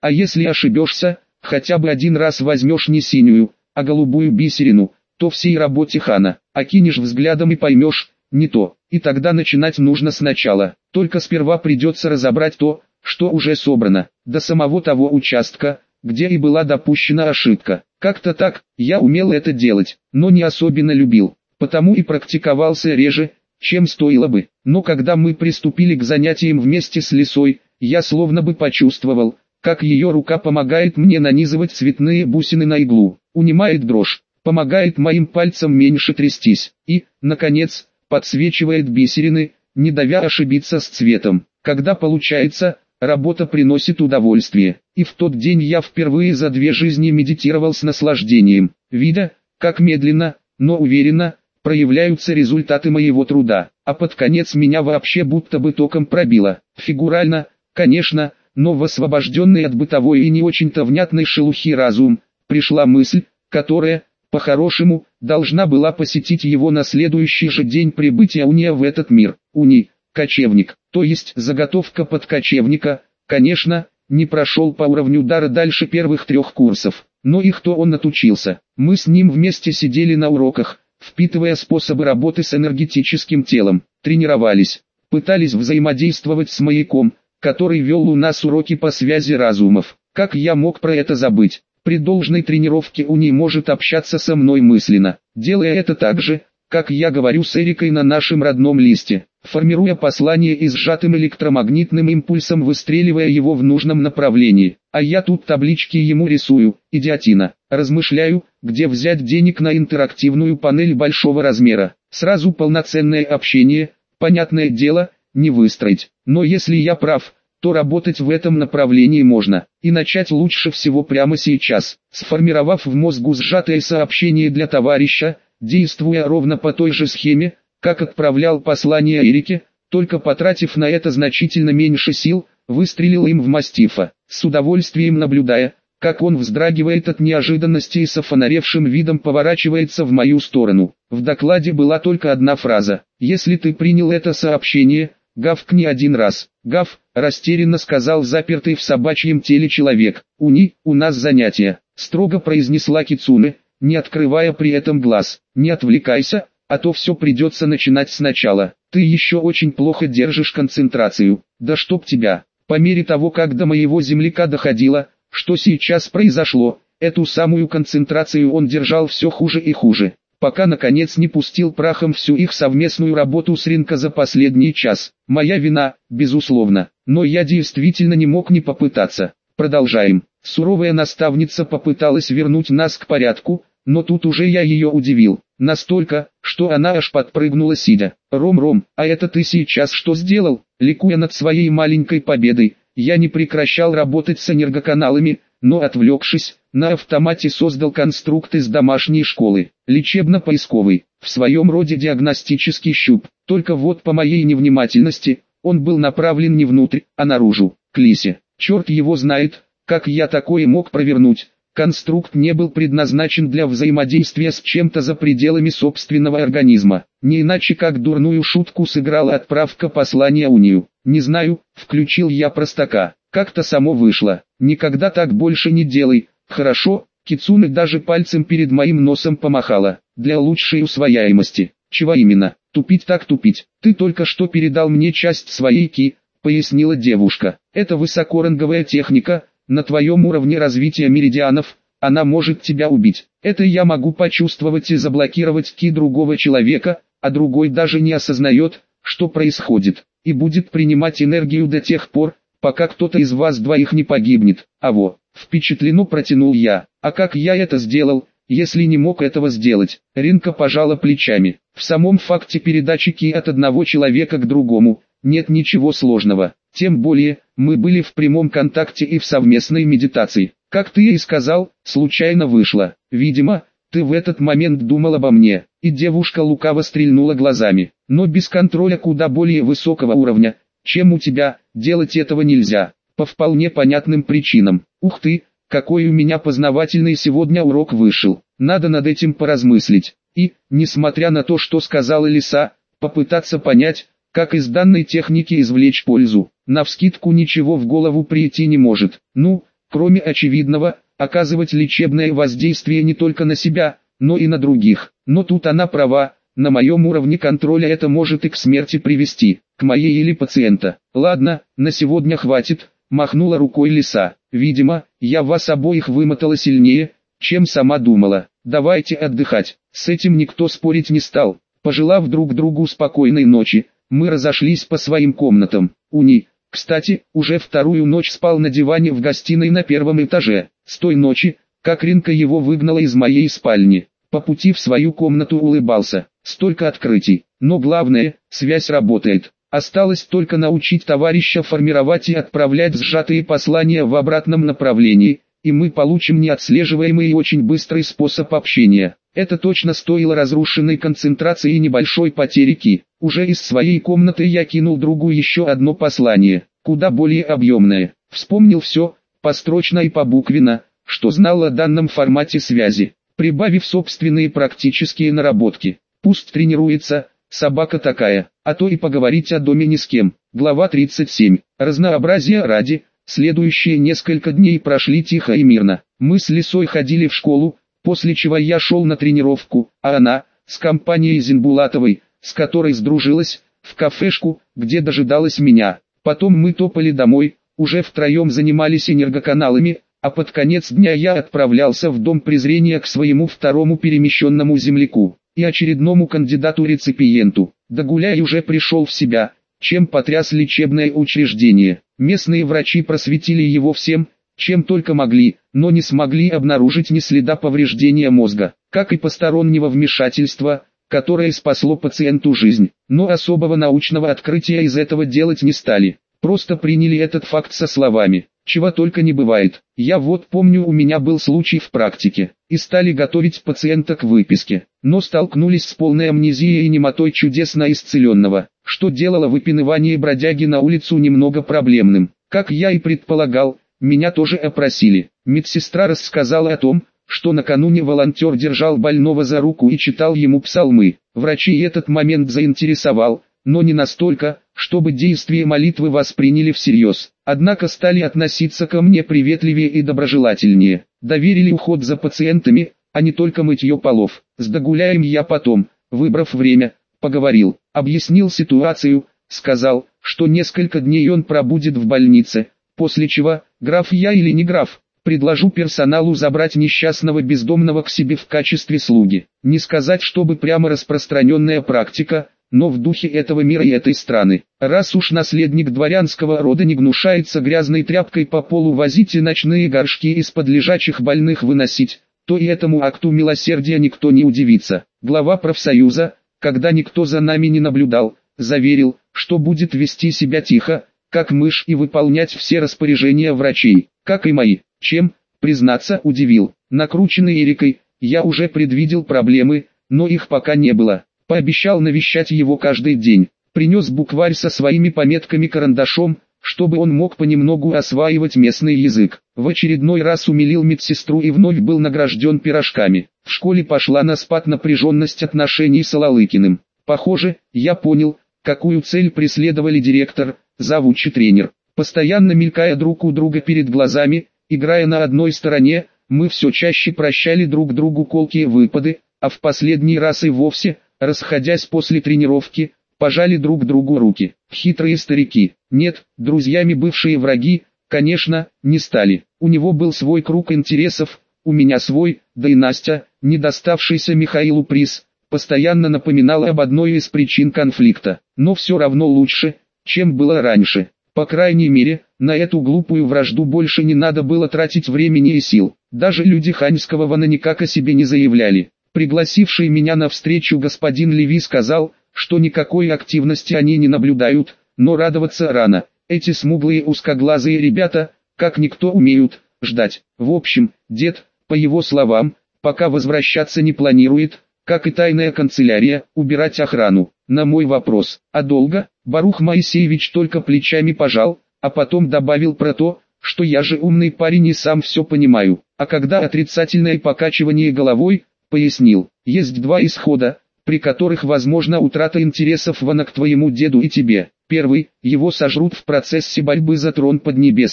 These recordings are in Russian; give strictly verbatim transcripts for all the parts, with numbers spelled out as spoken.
А если ошибешься, хотя бы один раз возьмешь не синюю, а голубую бисерину, то всей работе хана, окинешь взглядом и поймешь, не то, и тогда начинать нужно сначала. Только сперва придется разобрать то, что уже собрано, до самого того участка, где и была допущена ошибка. Как-то так, я умел это делать, но не особенно любил, потому и практиковался реже, чем стоило бы. Но когда мы приступили к занятиям вместе с Лисой, я словно бы почувствовал, как ее рука помогает мне нанизывать цветные бусины на иглу, унимает дрожь, помогает моим пальцам меньше трястись, и, наконец, подсвечивает бисерины, не давя ошибиться с цветом. Когда получается, работа приносит удовольствие, и в тот день я впервые за две жизни медитировал с наслаждением, видя, как медленно, но уверенно, проявляются результаты моего труда, а под конец меня вообще будто бы током пробило, фигурально, конечно, но в освобожденный от бытовой и не очень-то внятной шелухи разум, пришла мысль, которая, по-хорошему, должна была посетить его на следующий же день прибытия Уния в этот мир. Уни, кочевник, то есть заготовка под кочевника, конечно, не прошел по уровню дара дальше первых трех курсов, но их то он отучился. Мы с ним вместе сидели на уроках, впитывая способы работы с энергетическим телом, тренировались, пытались взаимодействовать с маяком, который вел у нас уроки по связи разумов. Как я мог про это забыть? При должной тренировке Уни может общаться со мной мысленно, делая это так же, как я говорю с Эрикой на нашем родном листе, формируя послание и сжатым электромагнитным импульсом выстреливая его в нужном направлении. А я тут таблички ему рисую, идиотина. Размышляю, где взять денег на интерактивную панель большого размера. Сразу полноценное общение, понятное дело, не выстроить. Но если я прав, то работать в этом направлении можно. И начать лучше всего прямо сейчас, сформировав в мозгу сжатое сообщение для товарища, действуя ровно по той же схеме, как отправлял послание Эрике, только потратив на это значительно меньше сил, выстрелил им в мастифа, с удовольствием наблюдая, как он вздрагивает от неожиданности и со фонаревшим видом поворачивается в мою сторону. В докладе была только одна фраза: «Если ты принял это сообщение, гавкни один раз». «Гав», растерянно сказал запертый в собачьем теле человек. «Уни, у нас занятия», строго произнесла Кицуне, не открывая при этом глаз. «Не отвлекайся, а то все придется начинать сначала. Ты еще очень плохо держишь концентрацию. Да чтоб тебя». По мере того, как до моего земляка доходило, что сейчас произошло, эту самую концентрацию он держал все хуже и хуже, пока наконец не пустил прахом всю их совместную работу с Ринко за последний час. Моя вина, безусловно, но я действительно не мог не попытаться. Продолжаем. Суровая наставница попыталась вернуть нас к порядку, но тут уже я ее удивил. Настолько, что она аж подпрыгнула сидя. «Ром-Ром, а это ты сейчас что сделал?» Ликуя над своей маленькой победой, я не прекращал работать с энергоканалами, но отвлекшись, на автомате создал конструкт из домашней школы, лечебно-поисковый, в своем роде диагностический щуп. Только вот по моей невнимательности, он был направлен не внутрь, а наружу, к Лисе. Черт его знает, как я такое мог провернуть. Конструкт не был предназначен для взаимодействия с чем-то за пределами собственного организма. Не иначе как дурную шутку сыграла отправка послания Унию. Не знаю, включил я простака. Как-то само вышло. Никогда так больше не делай. Хорошо, Кицуне даже пальцем перед моим носом помахала. Для лучшей усвояемости. Чего именно? Тупить так тупить. Ты только что передал мне часть своей ки, пояснила девушка. Это высокоранговая техника. На твоем уровне развития меридианов, она может тебя убить. Это я могу почувствовать и заблокировать ки другого человека, а другой даже не осознает, что происходит, и будет принимать энергию до тех пор, пока кто-то из вас двоих не погибнет. Аво, впечатленно протянул я. А как я это сделал, если не мог этого сделать? Ринко пожала плечами. В самом факте передачи ки от одного человека к другому, нет ничего сложного. Тем более, мы были в прямом контакте и в совместной медитации. Как ты и сказал, случайно вышло. Видимо, ты в этот момент думал обо мне. И девушка лукаво стрельнула глазами. Но без контроля куда более высокого уровня, чем у тебя, делать этого нельзя. По вполне понятным причинам. Ух ты, какой у меня познавательный сегодня урок вышел. Надо над этим поразмыслить. И, несмотря на то, что сказала Лиса, попытаться понять, как из данной техники извлечь пользу. Навскидку ничего в голову прийти не может. Ну, кроме очевидного, оказывать лечебное воздействие не только на себя, но и на других. Но тут она права, на моем уровне контроля это может и к смерти привести, к моей или пациента. Ладно, на сегодня хватит, махнула рукой Лиса. Видимо, я вас обоих вымотала сильнее, чем сама думала. Давайте отдыхать. С этим никто спорить не стал. Пожелав друг другу спокойной ночи, мы разошлись по своим комнатам. Уни, кстати, уже вторую ночь спал на диване в гостиной на первом этаже. С той ночи, как Ринка его выгнала из моей спальни, по пути в свою комнату улыбался. Столько открытий. Но главное, связь работает. Осталось только научить товарища формировать и отправлять сжатые послания в обратном направлении, и мы получим неотслеживаемый и очень быстрый способ общения. Это точно стоило разрушенной концентрации и небольшой потери Ки. Уже из своей комнаты я кинул другу еще одно послание, куда более объемное. Вспомнил все, построчно и побуквенно, что знал о данном формате связи, прибавив собственные практические наработки. Пусть тренируется, собака такая, а то и поговорить о доме ни с кем. Глава тридцать семь. Разнообразия ради, следующие несколько дней прошли тихо и мирно. Мы с Лисой ходили в школу, после чего я шел на тренировку, а она, с компанией Зинбулатовой, с которой сдружилась, в кафешку, где дожидалась меня. Потом мы топали домой, уже втроем занимались энергоканалами, а под конец дня я отправлялся в дом презрения к своему второму перемещенному земляку и очередному кандидату-реципиенту. Догуляй уже пришел в себя, чем потряс лечебное учреждение. Местные врачи просветили его всем, чем только могли, но не смогли обнаружить ни следа повреждения мозга, как и постороннего вмешательства, которое спасло пациенту жизнь. Но особого научного открытия из этого делать не стали, просто приняли этот факт со словами: чего только не бывает. Я вот помню, у меня был случай в практике, и стали готовить пациента к выписке, но столкнулись с полной амнезией и немотой чудесно исцеленного, что делало выпинывание бродяги на улицу немного проблемным. Как я и предполагал, меня тоже опросили. Медсестра рассказала о том, что накануне волонтер держал больного за руку и читал ему псалмы. Врачей этот момент заинтересовал, но не настолько, чтобы действие молитвы восприняли всерьез. Однако стали относиться ко мне приветливее и доброжелательнее. Доверили уход за пациентами, а не только мытье полов. С Догуляем я потом, выбрав время, поговорил, объяснил ситуацию, сказал, что несколько дней он пробудет в больнице, после чего, граф я или не граф, предложу персоналу забрать несчастного бездомного к себе в качестве слуги. Не сказать, чтобы прямо распространенная практика, но в духе этого мира и этой страны. Раз уж наследник дворянского рода не гнушается грязной тряпкой по полу возить и ночные горшки из-под лежачих больных выносить, то и этому акту милосердия никто не удивится. Глава профсоюза, когда никто за нами не наблюдал, заверил, что будет вести себя тихо, как мышь, и выполнять все распоряжения врачей, как и мои, чем, признаться, удивил. Накрученный Эрикой, я уже предвидел проблемы, но их пока не было. Пообещал навещать его каждый день, принес букварь со своими пометками карандашом, чтобы он мог понемногу осваивать местный язык. В очередной раз умилил медсестру и вновь был награжден пирожками. В школе пошла на спад напряженность отношений с Алалыкиным. Похоже, я понял, какую цель преследовали директор, завуч и тренер. Постоянно мелькая друг у друга перед глазами, играя на одной стороне, мы все чаще прощали друг другу колкие выпады, а в последний раз и вовсе, расходясь после тренировки, пожали друг другу руки. Хитрые старики. Нет, друзьями бывшие враги, конечно, не стали. У него был свой круг интересов, у меня свой, да и Настя, не доставшийся Михаилу приз, постоянно напоминала об одной из причин конфликта. Но все равно лучше, чем было раньше. По крайней мере, на эту глупую вражду больше не надо было тратить времени и сил. Даже люди Ханьского вана никак о себе не заявляли. Пригласивший меня на встречу господин Леви сказал, что никакой активности они не наблюдают, но радоваться рано. Эти смуглые узкоглазые ребята, как никто умеют, ждать. В общем, дед, по его словам, пока возвращаться не планирует, как и тайная канцелярия, убирать охрану. На мой вопрос, а долго, Барух Моисеевич только плечами пожал, а потом добавил про то, что я же умный парень и сам все понимаю. А когда отрицательное покачивание головой, пояснил, есть два исхода, при которых возможна утрата интересов вана к твоему деду и тебе. Первый, его сожрут в процессе борьбы за трон Поднебесный.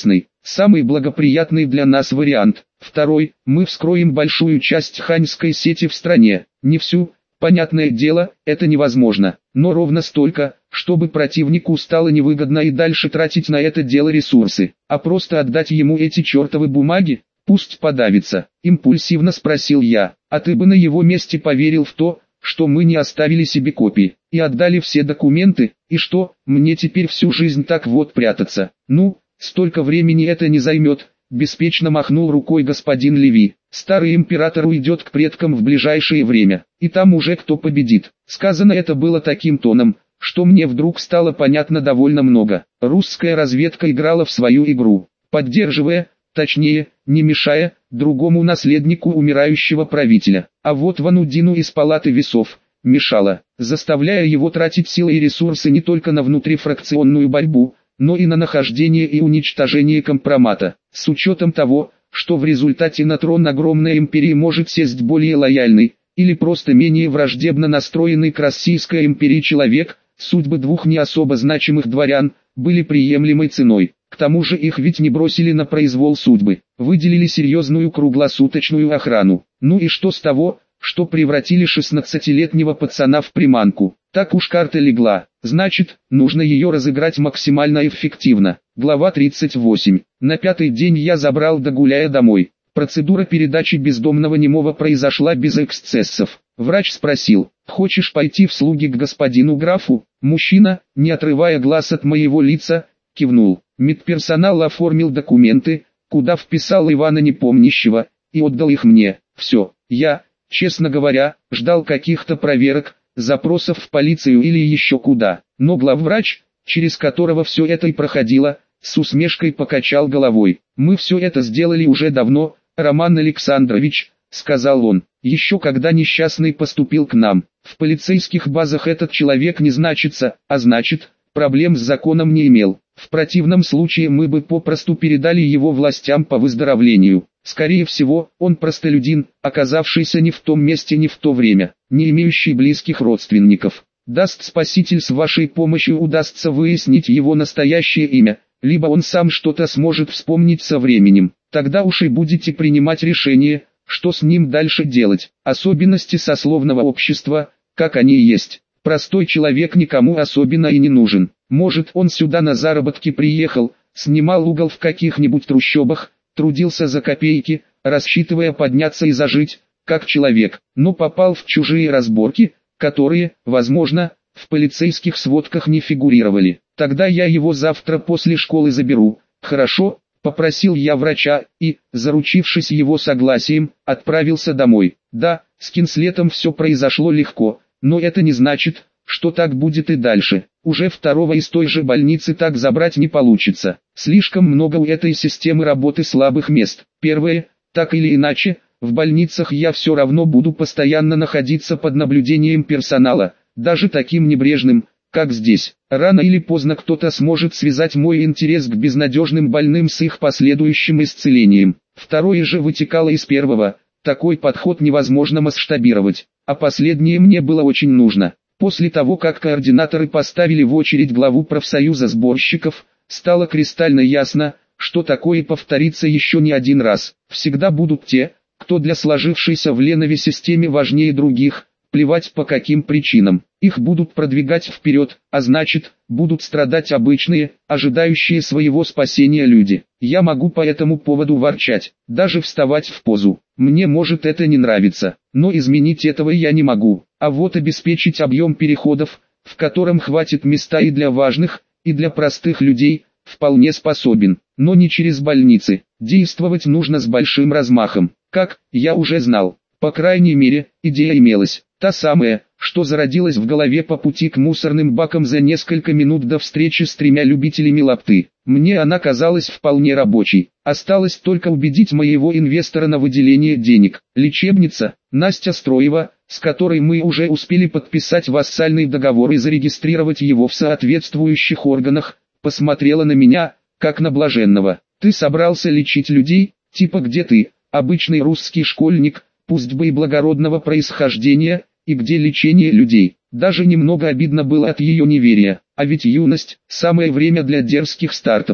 самый благоприятный для нас вариант. Второй, мы вскроем большую часть ханьской сети в стране, не всю. Понятное дело, это невозможно, но ровно столько, чтобы противнику стало невыгодно и дальше тратить на это дело ресурсы, а просто отдать ему эти чертовы бумаги, пусть подавится. Импульсивно спросил я, а ты бы на его месте поверил в то, что мы не оставили себе копии, и отдали все документы, и что, мне теперь всю жизнь так вот прятаться? Ну, столько времени это не займет. Беспечно махнул рукой господин Леви. Старый император уйдет к предкам в ближайшее время, и там уже кто победит. Сказано это было таким тоном, что мне вдруг стало понятно довольно много. Русская разведка играла в свою игру, поддерживая, точнее, не мешая, другому наследнику умирающего правителя. А вот Ванудину из палаты весов мешала, заставляя его тратить силы и ресурсы не только на внутрифракционную борьбу, но и на нахождение и уничтожение компромата. С учетом того, что в результате на трон огромной империи может сесть более лояльный, или просто менее враждебно настроенный к Российской империи человек, судьбы двух не особо значимых дворян были приемлемой ценой. К тому же их ведь не бросили на произвол судьбы, выделили серьезную круглосуточную охрану. Ну и что с того, что превратили шестнадцатилетнего пацана в приманку? Так уж карта легла, значит, нужно ее разыграть максимально эффективно. Глава тридцать восемь. На пятый день я забрал Дагуляя домой. Процедура передачи бездомного немого произошла без эксцессов. Врач спросил, хочешь пойти в слуги к господину графу? Мужчина, не отрывая глаз от моего лица, кивнул. Медперсонал оформил документы, куда вписал Ивана Непомнящего, и отдал их мне. Все, я, честно говоря, ждал каких-то проверок, запросов в полицию или еще куда. Но главврач, через которого все это и проходило, с усмешкой покачал головой. «Мы все это сделали уже давно, Роман Александрович», — сказал он, — «еще когда несчастный поступил к нам. В полицейских базах этот человек не значится, а значит, проблем с законом не имел. В противном случае мы бы попросту передали его властям по выздоровлению. Скорее всего, он простолюдин, оказавшийся не в том месте, не в то время, не имеющий близких родственников. Даст спаситель, с вашей помощью удастся выяснить его настоящее имя, либо он сам что-то сможет вспомнить со временем. Тогда уж и будете принимать решение, что с ним дальше делать. Особенности сословного общества, как они и есть. Простой человек никому особенно и не нужен. Может, он сюда на заработки приехал, снимал угол в каких-нибудь трущобах, трудился за копейки, рассчитывая подняться и зажить, как человек, но попал в чужие разборки, которые, возможно, в полицейских сводках не фигурировали. Тогда я его завтра после школы заберу, хорошо? Попросил я врача и, заручившись его согласием, отправился домой. Да, с Кинслетом все произошло легко, но это не значит, что так будет и дальше. Уже второго из той же больницы так забрать не получится. Слишком много у этой системы работы слабых мест. Первое, так или иначе, в больницах я все равно буду постоянно находиться под наблюдением персонала, даже таким небрежным, как здесь. Рано или поздно кто-то сможет связать мой интерес к безнадежным больным с их последующим исцелением. Второе же вытекало из первого. Такой подход невозможно масштабировать, а последнее мне было очень нужно. После того, как координаторы поставили в очередь главу профсоюза сборщиков, стало кристально ясно, что такое повторится еще не один раз. Всегда будут те, кто для сложившейся в Ленове системе важнее других, плевать по каким причинам. Их будут продвигать вперед, а значит, будут страдать обычные, ожидающие своего спасения люди. Я могу по этому поводу ворчать, даже вставать в позу. Мне может это не нравиться, но изменить этого я не могу. А вот обеспечить объем переходов, в котором хватит места и для важных, и для простых людей, вполне способен. Но не через больницы. Действовать нужно с большим размахом. Как, я уже знал. По крайней мере, идея имелась. Та самая, что зародилась в голове по пути к мусорным бакам за несколько минут до встречи с тремя любителями лапты. Мне она казалась вполне рабочей. Осталось только убедить моего инвестора на выделение денег. Лечебница, Настя Строева, с которой мы уже успели подписать вассальный договор и зарегистрировать его в соответствующих органах, посмотрела на меня, как на блаженного. Ты собрался лечить людей, типа где ты, обычный русский школьник, пусть бы и благородного происхождения, и где лечение людей. Даже немного обидно было от ее неверия, а ведь юность – самое время для дерзких стартапов.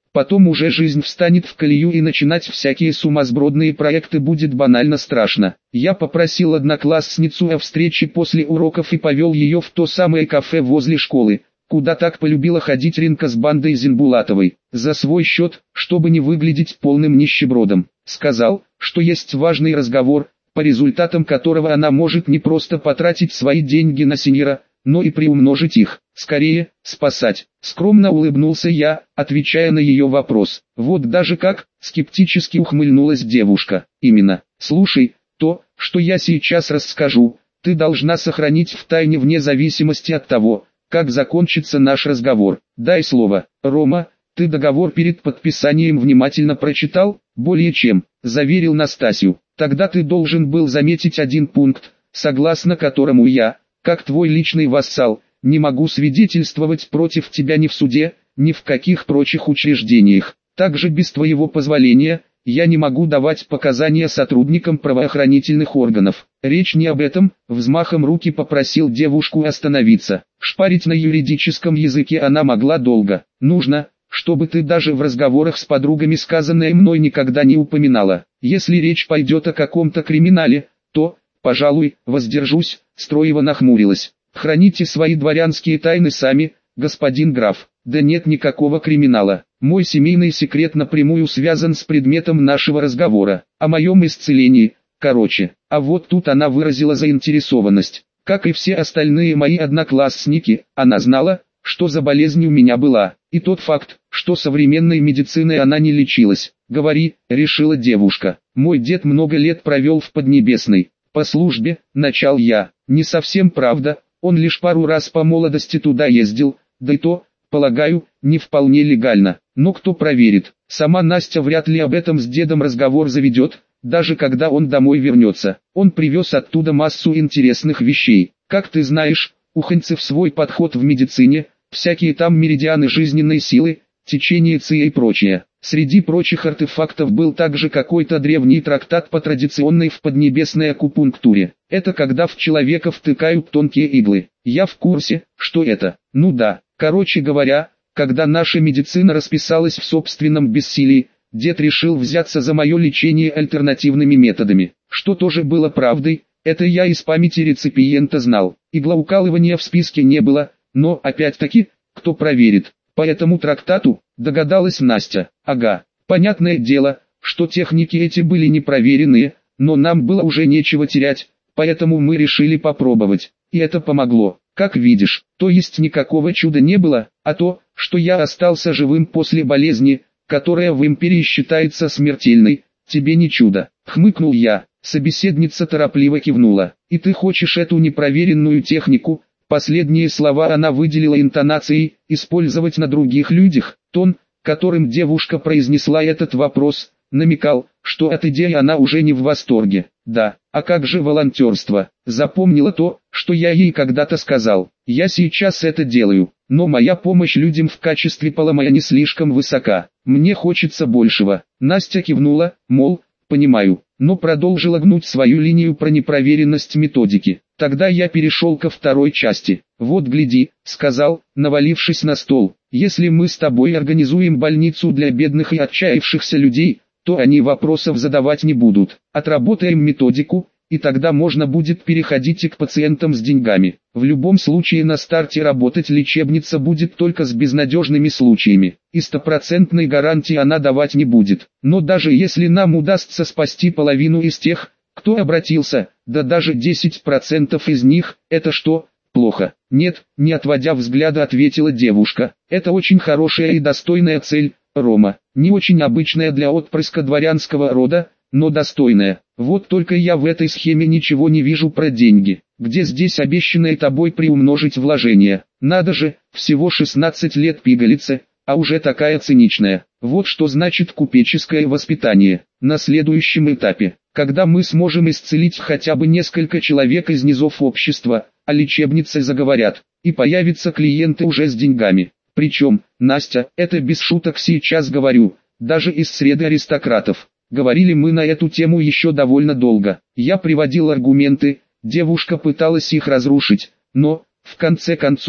Потом уже жизнь встанет в колею и начинать всякие сумасбродные проекты будет банально страшно. Я попросил одноклассницу о встрече после уроков и повел ее в то самое кафе возле школы, куда так полюбила ходить Ринка с бандой Зинбулатовой, за свой счет, чтобы не выглядеть полным нищебродом. Сказал, что есть важный разговор, по результатам которого она может не просто потратить свои деньги на сеньора, но и приумножить их. Скорее, спасать. Скромно улыбнулся я, отвечая на ее вопрос. Вот даже как, скептически ухмыльнулась девушка. Именно. Слушай, то, что я сейчас расскажу, ты должна сохранить в тайне вне зависимости от того, как закончится наш разговор. Дай слово. Рома, ты договор перед подписанием внимательно прочитал? Более чем, заверил Настасью. Тогда ты должен был заметить один пункт, согласно которому я, как твой личный вассал, не могу свидетельствовать против тебя ни в суде, ни в каких прочих учреждениях. Также без твоего позволения, я не могу давать показания сотрудникам правоохранительных органов. Речь не об этом, взмахом руки попросил девушку остановиться. Шпарить на юридическом языке она могла долго. Нужно, чтобы ты даже в разговорах с подругами сказанное мной никогда не упоминала. Если речь пойдет о каком-то криминале, то, пожалуй, воздержусь. Строева нахмурилась. Храните свои дворянские тайны сами, господин граф. Да нет никакого криминала. Мой семейный секрет напрямую связан с предметом нашего разговора. О моем исцелении, короче. А вот тут она выразила заинтересованность. Как и все остальные мои одноклассники, она знала, что за болезнь у меня была. И тот факт, что современной медициной она не лечилась. Говори, решила девушка. Мой дед много лет провел в Поднебесной. По службе, начал я. Не совсем правда, он лишь пару раз по молодости туда ездил, да и то, полагаю, не вполне легально. Но кто проверит? Сама Настя вряд ли об этом с дедом разговор заведет, даже когда он домой вернется. Он привез оттуда массу интересных вещей. Как ты знаешь, у ханьцев свой подход в медицине, всякие там меридианы жизненной силы, течение ци и прочее. Среди прочих артефактов был также какой-то древний трактат по традиционной в поднебесной акупунктуре. Это когда в человека втыкают тонкие иглы. Я в курсе, что это. Ну да, короче говоря, когда наша медицина расписалась в собственном бессилии, дед решил взяться за мое лечение альтернативными методами. Что тоже было правдой, это я из памяти реципиента знал. Иглоукалывания в списке не было, но опять-таки, кто проверит? По этому трактату, догадалась Настя. Ага, понятное дело, что техники эти были непроверенные, но нам было уже нечего терять, поэтому мы решили попробовать. И это помогло, как видишь. То есть никакого чуда не было, а то, что я остался живым после болезни, которая в империи считается смертельной, тебе не чудо. Хмыкнул я, собеседница торопливо кивнула. И ты хочешь эту непроверенную технику? Последние слова она выделила интонацией, использовать на других людях. Тон, которым девушка произнесла этот вопрос, намекал, что от идеи она уже не в восторге. Да, а как же волонтерство? Запомнила то, что я ей когда-то сказал. Я сейчас это делаю, но моя помощь людям в качестве поломая не слишком высока. Мне хочется большего. Настя кивнула, мол, понимаю, но продолжила гнуть свою линию про непроверенность методики. Тогда я перешел ко второй части. «Вот гляди», — сказал, навалившись на стол, «если мы с тобой организуем больницу для бедных и отчаявшихся людей, то они вопросов задавать не будут. Отработаем методику, и тогда можно будет переходить и к пациентам с деньгами. В любом случае на старте работать лечебница будет только с безнадежными случаями, и стопроцентной гарантии она давать не будет. Но даже если нам удастся спасти половину из тех, кто обратился, да даже десять процентов из них, это что, плохо? Нет, не отводя взгляда ответила девушка. Это очень хорошая и достойная цель, Рома. Не очень обычная для отпрыска дворянского рода, но достойная. Вот только я в этой схеме ничего не вижу про деньги. Где здесь обещанное тобой приумножить вложения? Надо же, всего шестнадцать лет пигалице, а уже такая циничная. Вот что значит купеческое воспитание. На следующем этапе, когда мы сможем исцелить хотя бы несколько человек из низов общества, а лечебницы заговорят, и появятся клиенты уже с деньгами. Причем, Настя, это без шуток сейчас говорю, даже из среды аристократов. Говорили мы на эту тему еще довольно долго. Я приводил аргументы, девушка пыталась их разрушить, но, в конце концов,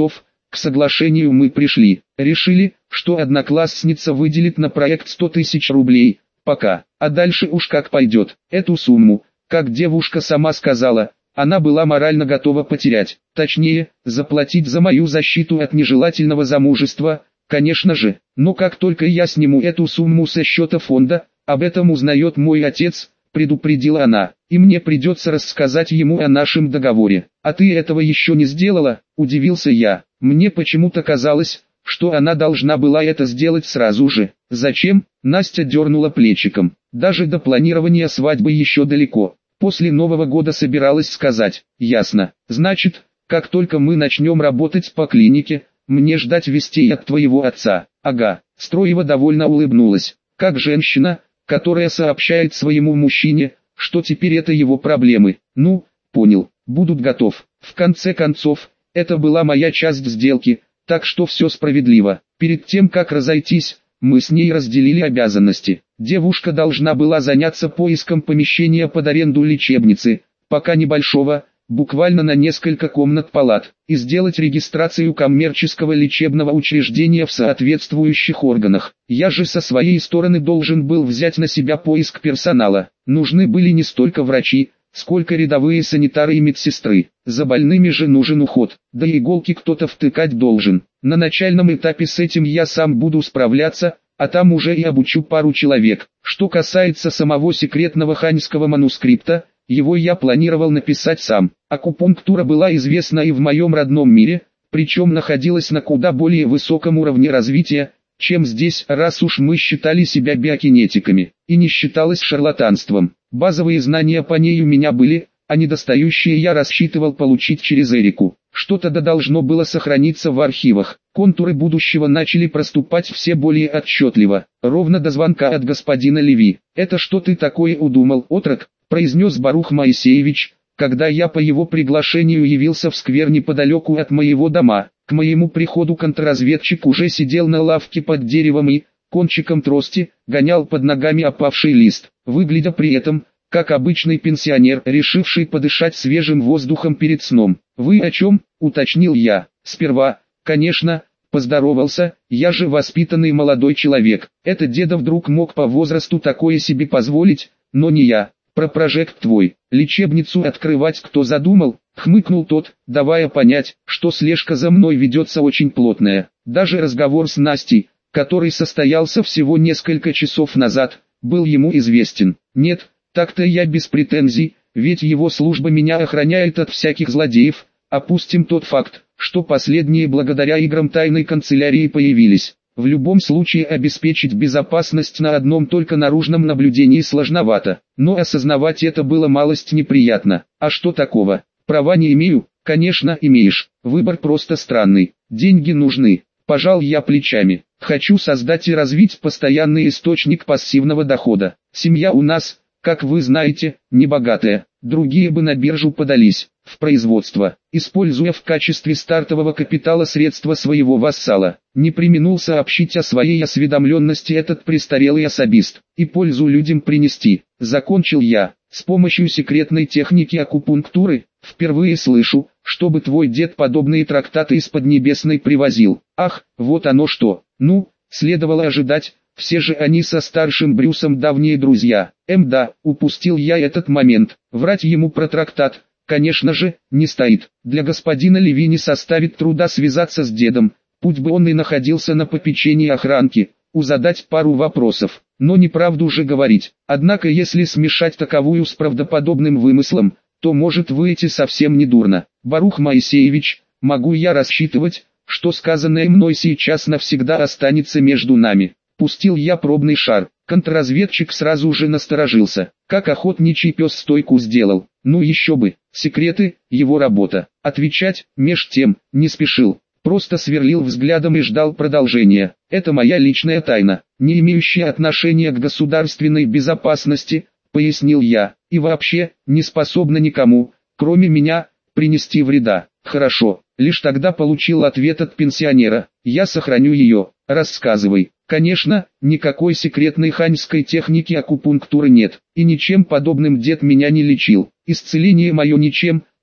К соглашению мы пришли. Решили, что одноклассница выделит на проект сто тысяч рублей, пока, а дальше уж как пойдет. Эту сумму, как девушка сама сказала, она была морально готова потерять, точнее, заплатить за мою защиту от нежелательного замужества, конечно же. Но как только я сниму эту сумму со счета фонда, об этом узнает мой отец, предупредила она, и мне придется рассказать ему о нашем договоре. А ты этого еще не сделала, удивился я. Мне почему-то казалось, что она должна была это сделать сразу же. Зачем? Настя дернула плечиком. Даже до планирования свадьбы еще далеко. После Нового года собиралась сказать. Ясно. Значит, как только мы начнем работать по клинике, мне ждать вестей от твоего отца. Ага. Строева довольно улыбнулась. Как женщина, которая сообщает своему мужчине, что теперь это его проблемы. Ну, понял. Будут готов. В конце концов, это была моя часть сделки, так что все справедливо. Перед тем как разойтись, мы с ней разделили обязанности. Девушка должна была заняться поиском помещения под аренду лечебницы, пока небольшого, буквально на несколько комнат-палат, и сделать регистрацию коммерческого лечебного учреждения в соответствующих органах. Я же со своей стороны должен был взять на себя поиск персонала. Нужны были не столько врачи, сколько рядовые санитары и медсестры. За больными же нужен уход, да и иголки кто-то втыкать должен. На начальном этапе с этим я сам буду справляться, а там уже и обучу пару человек. Что касается самого секретного ханьского манускрипта, его я планировал написать сам. Акупунктура была известна и в моем родном мире, причем находилась на куда более высоком уровне развития, чем здесь, раз уж мы считали себя биокинетиками, и не считалось шарлатанством. Базовые знания по ней у меня были, а недостающие я рассчитывал получить через Эрику. Что-то да должно было сохраниться в архивах. Контуры будущего начали проступать все более отчетливо, ровно до звонка от господина Леви. «Это что ты такое удумал, отрок?» – произнес Барух Моисеевич, когда я по его приглашению явился в сквер неподалеку от моего дома. К моему приходу контрразведчик уже сидел на лавке под деревом и, кончиком трости, гонял под ногами опавший лист, выглядя при этом, как обычный пенсионер, решивший подышать свежим воздухом перед сном. «Вы о чем?» – уточнил я. Сперва, конечно, поздоровался, я же воспитанный молодой человек. Это деда вдруг мог по возрасту такое себе позволить, но не я. «Про прожект твой, лечебницу открывать кто задумал?» — хмыкнул тот, давая понять, что слежка за мной ведется очень плотная. Даже разговор с Настей, который состоялся всего несколько часов назад, был ему известен. Нет, так-то я без претензий, ведь его служба меня охраняет от всяких злодеев. Опустим тот факт, что последние благодаря играм тайной канцелярии появились. В любом случае обеспечить безопасность на одном только наружном наблюдении сложновато, но осознавать это было малость неприятно. А что такого? Права не имею? Конечно имеешь. Выбор просто странный. Деньги нужны. Пожал я плечами. Хочу создать и развить постоянный источник пассивного дохода. Семья у нас, как вы знаете, небогатая. Другие бы на биржу подались, в производство, используя в качестве стартового капитала средства своего вассала. Не преминул сообщить о своей осведомленности этот престарелый особист, и пользу людям принести. Закончил я. С помощью секретной техники акупунктуры, впервые слышу, чтобы твой дед подобные трактаты из Поднебесной привозил. Ах, вот оно что. Ну, следовало ожидать. Все же они со старшим Брюсом давние друзья. Эм да, упустил я этот момент. Врать ему про трактат, конечно же, не стоит. Для господина Леви не составит труда связаться с дедом, пусть бы он и находился на попечении охранки, узадать пару вопросов, но неправду же говорить. Однако если смешать таковую с правдоподобным вымыслом, то может выйти совсем недурно. Барух Моисеевич, могу я рассчитывать, что сказанное мной сейчас навсегда останется между нами? Пустил я пробный шар. Контрразведчик сразу же насторожился, как охотничий пес стойку сделал. Ну еще бы, секреты, его работа. Отвечать, меж тем, не спешил. Просто сверлил взглядом и ждал продолжения. Это моя личная тайна, не имеющая отношения к государственной безопасности, пояснил я, и вообще, не способна никому, кроме меня, принести вреда. Хорошо, лишь тогда получил ответ от пенсионера. Я сохраню ее, рассказывай. Конечно, никакой секретной ханьской техники акупунктуры нет, и ничем подобным дед меня не лечил. Исцеление мое ничем,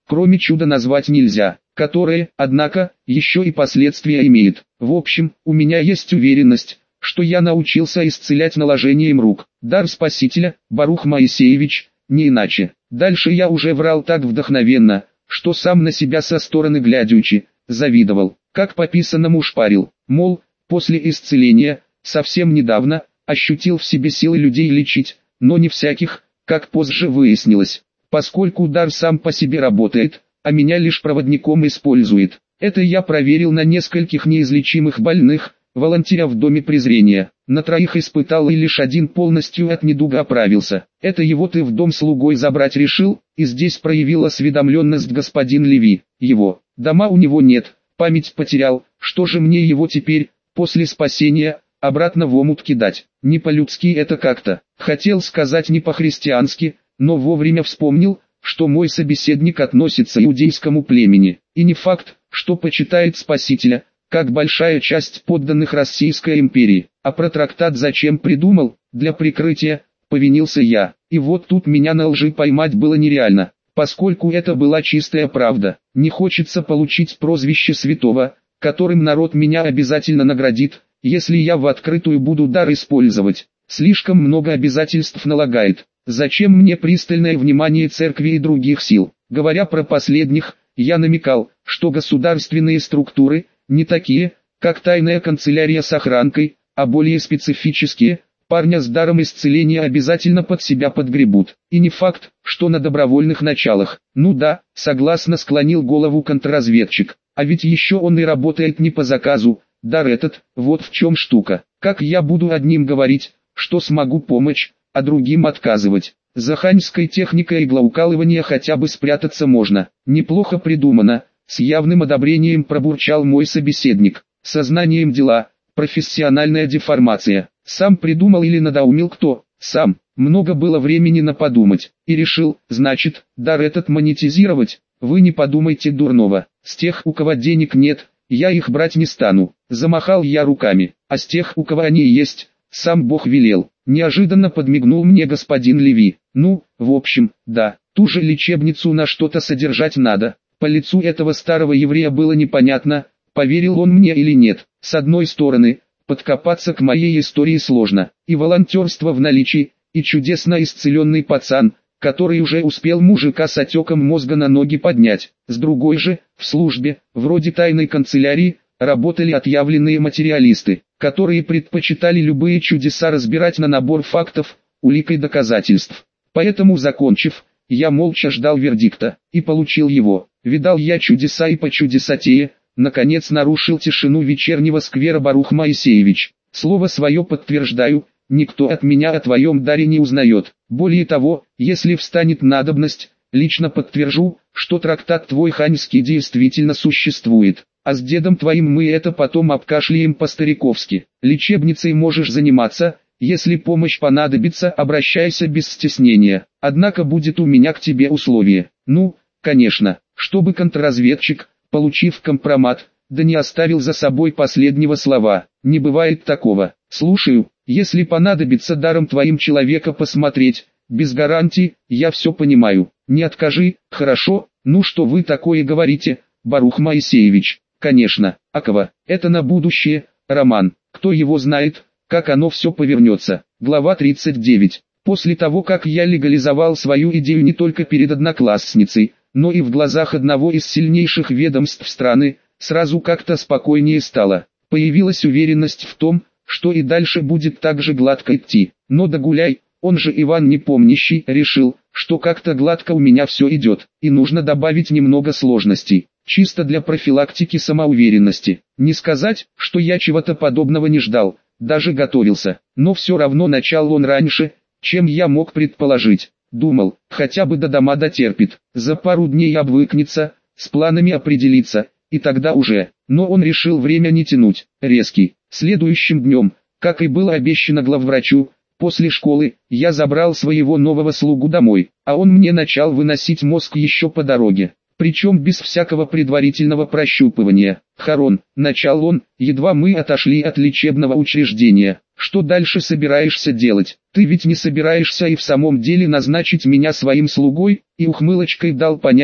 кроме чуда назвать нельзя, которое, однако, еще и последствия имеет. В общем, у меня есть уверенность, что я научился исцелять наложением рук. Дар Спасителя, Барух Моисеевич, не иначе. Дальше я уже врал так вдохновенно, что сам на себя со стороны глядячи, завидовал, как по писанному шпарил. Мол, после исцеления, совсем недавно, ощутил в себе силы людей лечить, но не всяких, как позже выяснилось. Поскольку дар сам по себе работает, а меня лишь проводником использует. Это я проверил на нескольких неизлечимых больных, волонтеря в доме презрения. На троих испытал и лишь один полностью от недуга оправился. Это его ты в дом слугой забрать решил, и здесь проявил осведомленность господин Леви. Его дома у него нет, память потерял, что же мне его теперь, после спасения, обратно в омут кидать? Не по-людски это как-то. Хотел сказать не по-христиански, но вовремя вспомнил, что мой собеседник относится к иудейскому племени, и не факт, что почитает Спасителя, как большая часть подданных Российской империи. А про трактат зачем придумал? Для прикрытия, повинился я. И вот тут меня на лжи поймать было нереально, поскольку это была чистая правда. Не хочется получить прозвище святого, которым народ меня обязательно наградит, если я в открытую буду дар использовать. Слишком много обязательств налагает. Зачем мне пристальное внимание церкви и других сил? Говоря про последних, я намекал, что государственные структуры, не такие, как тайная канцелярия с охранкой, а более специфические, парня с даром исцеления обязательно под себя подгребут. И не факт, что на добровольных началах. Ну да, согласно склонил голову контрразведчик. А ведь еще он и работает не по заказу. Дар этот, вот в чем штука. Как я буду одним говорить, что смогу помочь, а другим отказывать? За ханьской техникой иглоукалывания хотя бы спрятаться можно. Неплохо придумано, с явным одобрением пробурчал мой собеседник. Сознанием дела, профессиональная деформация. Сам придумал или надоумил кто? Сам. Много было времени на подумать. И решил, значит, дар этот монетизировать. Вы не подумайте дурного. С тех, у кого денег нет, я их брать не стану. Замахал я руками. А с тех, у кого они есть, сам Бог велел. Неожиданно подмигнул мне господин Леви. Ну, в общем, да, ту же лечебницу на что-то содержать надо. По лицу этого старого еврея было непонятно, поверил он мне или нет. С одной стороны, подкопаться к моей истории сложно. И волонтерство в наличии, и чудесно исцеленный пацан, который уже успел мужика с отеком мозга на ноги поднять. С другой же, в службе, вроде тайной канцелярии, работали отъявленные материалисты, которые предпочитали любые чудеса разбирать на набор фактов, улик и доказательств. Поэтому, закончив, я молча ждал вердикта, и получил его. Видал я чудеса и по чудесатее, наконец нарушил тишину вечернего сквера Барух Моисеевич. Слово свое подтверждаю, никто от меня о твоем даре не узнает. Более того, если встанет надобность, лично подтвержу, что трактат твой ханьский действительно существует. А с дедом твоим мы это потом обкашляем по-стариковски. Лечебницей можешь заниматься, если помощь понадобится, обращайся без стеснения. Однако будет у меня к тебе условие. Ну, конечно, чтобы контрразведчик, получив компромат, да не оставил за собой последнего слова. Не бывает такого. Слушаю, если понадобится даром твоим человека посмотреть, без гарантий, я все понимаю. Не откажи, хорошо? Ну что вы такое говорите, Барух Моисеевич? Конечно, Акова, это на будущее, Роман, кто его знает, как оно все повернется. Глава тридцать девять. После того, как я легализовал свою идею не только перед одноклассницей, но и в глазах одного из сильнейших ведомств страны, сразу как-то спокойнее стало. Появилась уверенность в том, что и дальше будет так же гладко идти. Но Догуляй, он же Иван Непомнящий, решил, что как-то гладко у меня все идет, и нужно добавить немного сложностей. Чисто для профилактики самоуверенности. Не сказать, что я чего-то подобного не ждал, даже готовился. Но все равно начал он раньше, чем я мог предположить. Думал, хотя бы до дома дотерпит. За пару дней обвыкнется, с планами определиться, и тогда уже. Но он решил время не тянуть. Резкий. Следующим днем, как и было обещано главврачу, после школы, я забрал своего нового слугу домой, а он мне начал выносить мозг еще по дороге. Причем без всякого предварительного прощупывания. Харон, начал он, едва мы отошли от лечебного учреждения. Что дальше собираешься делать? Ты ведь не собираешься и в самом деле назначить меня своим слугой? И ухмылочкой дал понять,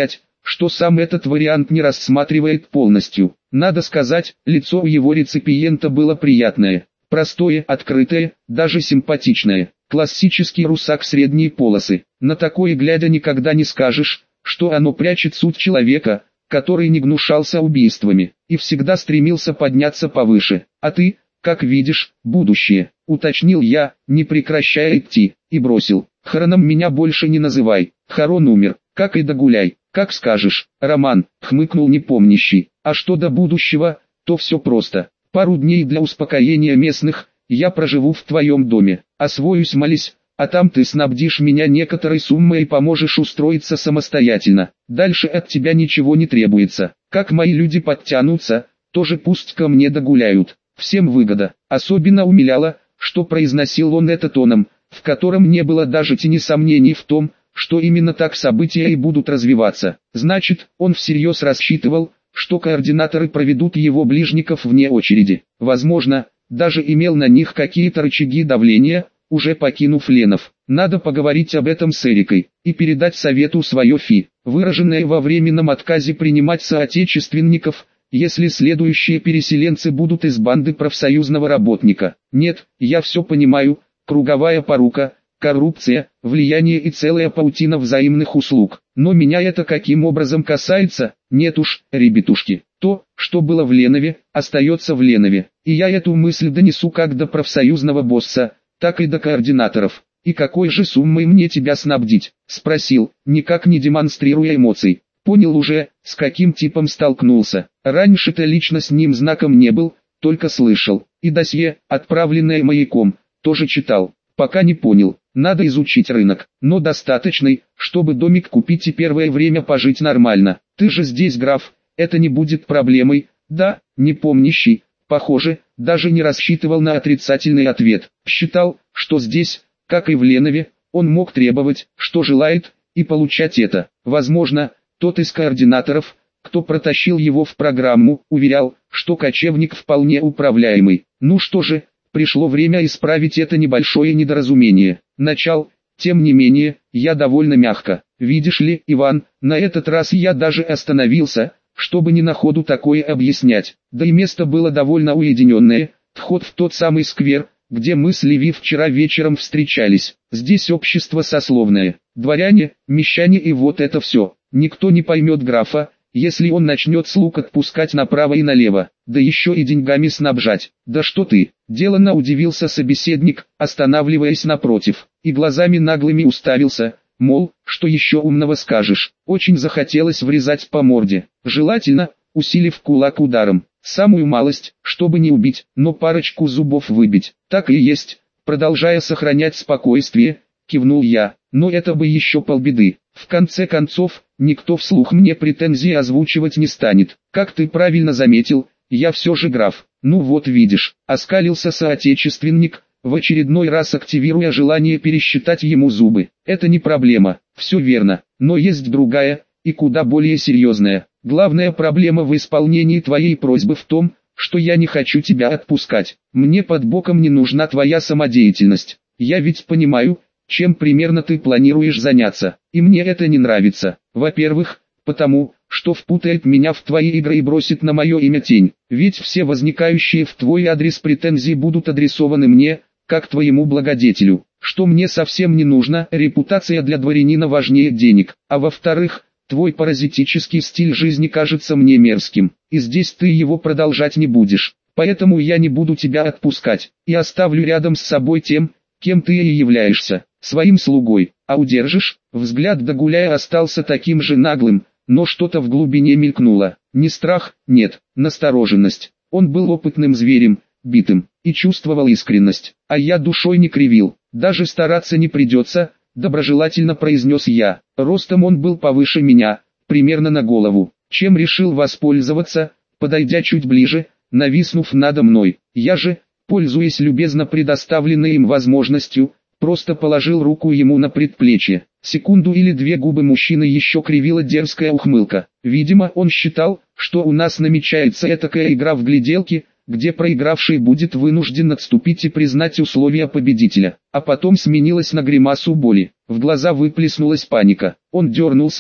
что сам этот вариант не рассматривает полностью. Надо сказать, лицо у его реципиента было приятное, простое, открытое, даже симпатичное. Классический русак средней полосы. На такое глядя никогда не скажешь, что оно прячет суть человека, который не гнушался убийствами, и всегда стремился подняться повыше. А ты, как видишь, будущее, уточнил я, не прекращая идти, и бросил. Хароном меня больше не называй, Харон умер, как и Дагуляй, как скажешь. Роман, хмыкнул непомнящий, а что до будущего, то все просто. Пару дней для успокоения местных, я проживу в твоем доме, освоюсь молись, а там ты снабдишь меня некоторой суммой и поможешь устроиться самостоятельно. Дальше от тебя ничего не требуется. Как мои люди подтянутся, тоже пусть ко мне догуляют. Всем выгода. Особенно умиляло, что произносил он это тоном, в котором не было даже тени сомнений в том, что именно так события и будут развиваться. Значит, он всерьез рассчитывал, что координаторы проведут его ближников вне очереди. Возможно, даже имел на них какие-то рычаги давления, уже покинув Ленов. Надо поговорить об этом с Эрикой и передать совету свое фи, выраженное во временном отказе принимать соотечественников, если следующие переселенцы будут из банды профсоюзного работника. Нет, я все понимаю, круговая порука, коррупция, влияние и целая паутина взаимных услуг. Но меня это каким образом касается? Нет уж, ребятушки. То, что было в Ленове, остается в Ленове. И я эту мысль донесу как до профсоюзного босса, так и до координаторов. «И какой же суммой мне тебя снабдить?» – спросил, никак не демонстрируя эмоций. Понял уже, с каким типом столкнулся. Раньше-то лично с ним знаком не был, только слышал. И досье, отправленное маяком, тоже читал. Пока не понял, надо изучить рынок, но достаточный, чтобы домик купить и первое время пожить нормально. Ты же здесь граф, это не будет проблемой, да, непомнящий. Похоже, даже не рассчитывал на отрицательный ответ. Считал, что здесь, как и в Ленове, он мог требовать, что желает, и получать это. Возможно, тот из координаторов, кто протащил его в программу, уверял, что кочевник вполне управляемый. Ну что же, пришло время исправить это небольшое недоразумение. Начал, тем не менее, я довольно мягко. Видишь ли, Иван, на этот раз я даже остановился, чтобы не на ходу такое объяснять. Да и место было довольно уединенное, вход в тот самый сквер, где мы с Леви вчера вечером встречались. Здесь общество сословное, дворяне, мещане и вот это все. Никто не поймет графа, если он начнет слуг отпускать направо и налево, да еще и деньгами снабжать. Да что ты, деланно удивился собеседник, останавливаясь напротив, и глазами наглыми уставился, мол, что еще умного скажешь. Очень захотелось врезать по морде, желательно, усилив кулак ударом. Самую малость, чтобы не убить, но парочку зубов выбить. Так и есть, продолжая сохранять спокойствие, кивнул я, но это бы еще полбеды. В конце концов, никто вслух мне претензии озвучивать не станет. Как ты правильно заметил, я все же граф. Ну вот видишь, оскалился соотечественник, в очередной раз активируя желание пересчитать ему зубы. Это не проблема, все верно, но есть другая, и куда более серьезная. Главная проблема в исполнении твоей просьбы в том, что я не хочу тебя отпускать. Мне под боком не нужна твоя самодеятельность. Я ведь понимаю, чем примерно ты планируешь заняться, и мне это не нравится. Во-первых, потому, что впутает меня в твои игры и бросит на мое имя тень. Ведь все возникающие в твой адрес претензии будут адресованы мне, как твоему благодетелю. Что мне совсем не нужно, репутация для дворянина важнее денег. А во-вторых, твой паразитический стиль жизни кажется мне мерзким, и здесь ты его продолжать не будешь. Поэтому я не буду тебя отпускать, и оставлю рядом с собой тем, кем ты и являешься, своим слугой. А удержишь? Взгляд Дагуляя остался таким же наглым, но что-то в глубине мелькнуло. Не страх, нет, настороженность. Он был опытным зверем, битым, и чувствовал искренность, а я душой не кривил. Даже стараться не придется, доброжелательно произнес я. Ростом он был повыше меня, примерно на голову, чем решил воспользоваться, подойдя чуть ближе, нависнув надо мной. Я же, пользуясь любезно предоставленной им возможностью, просто положил руку ему на предплечье. Секунду или две губы мужчины еще кривила дерзкая ухмылка. Видимо, он считал, что у нас намечается этакая игра в гляделки, где проигравший будет вынужден отступить и признать условия победителя, а потом сменилась на гримасу боли. В глаза выплеснулась паника. Он дернулся,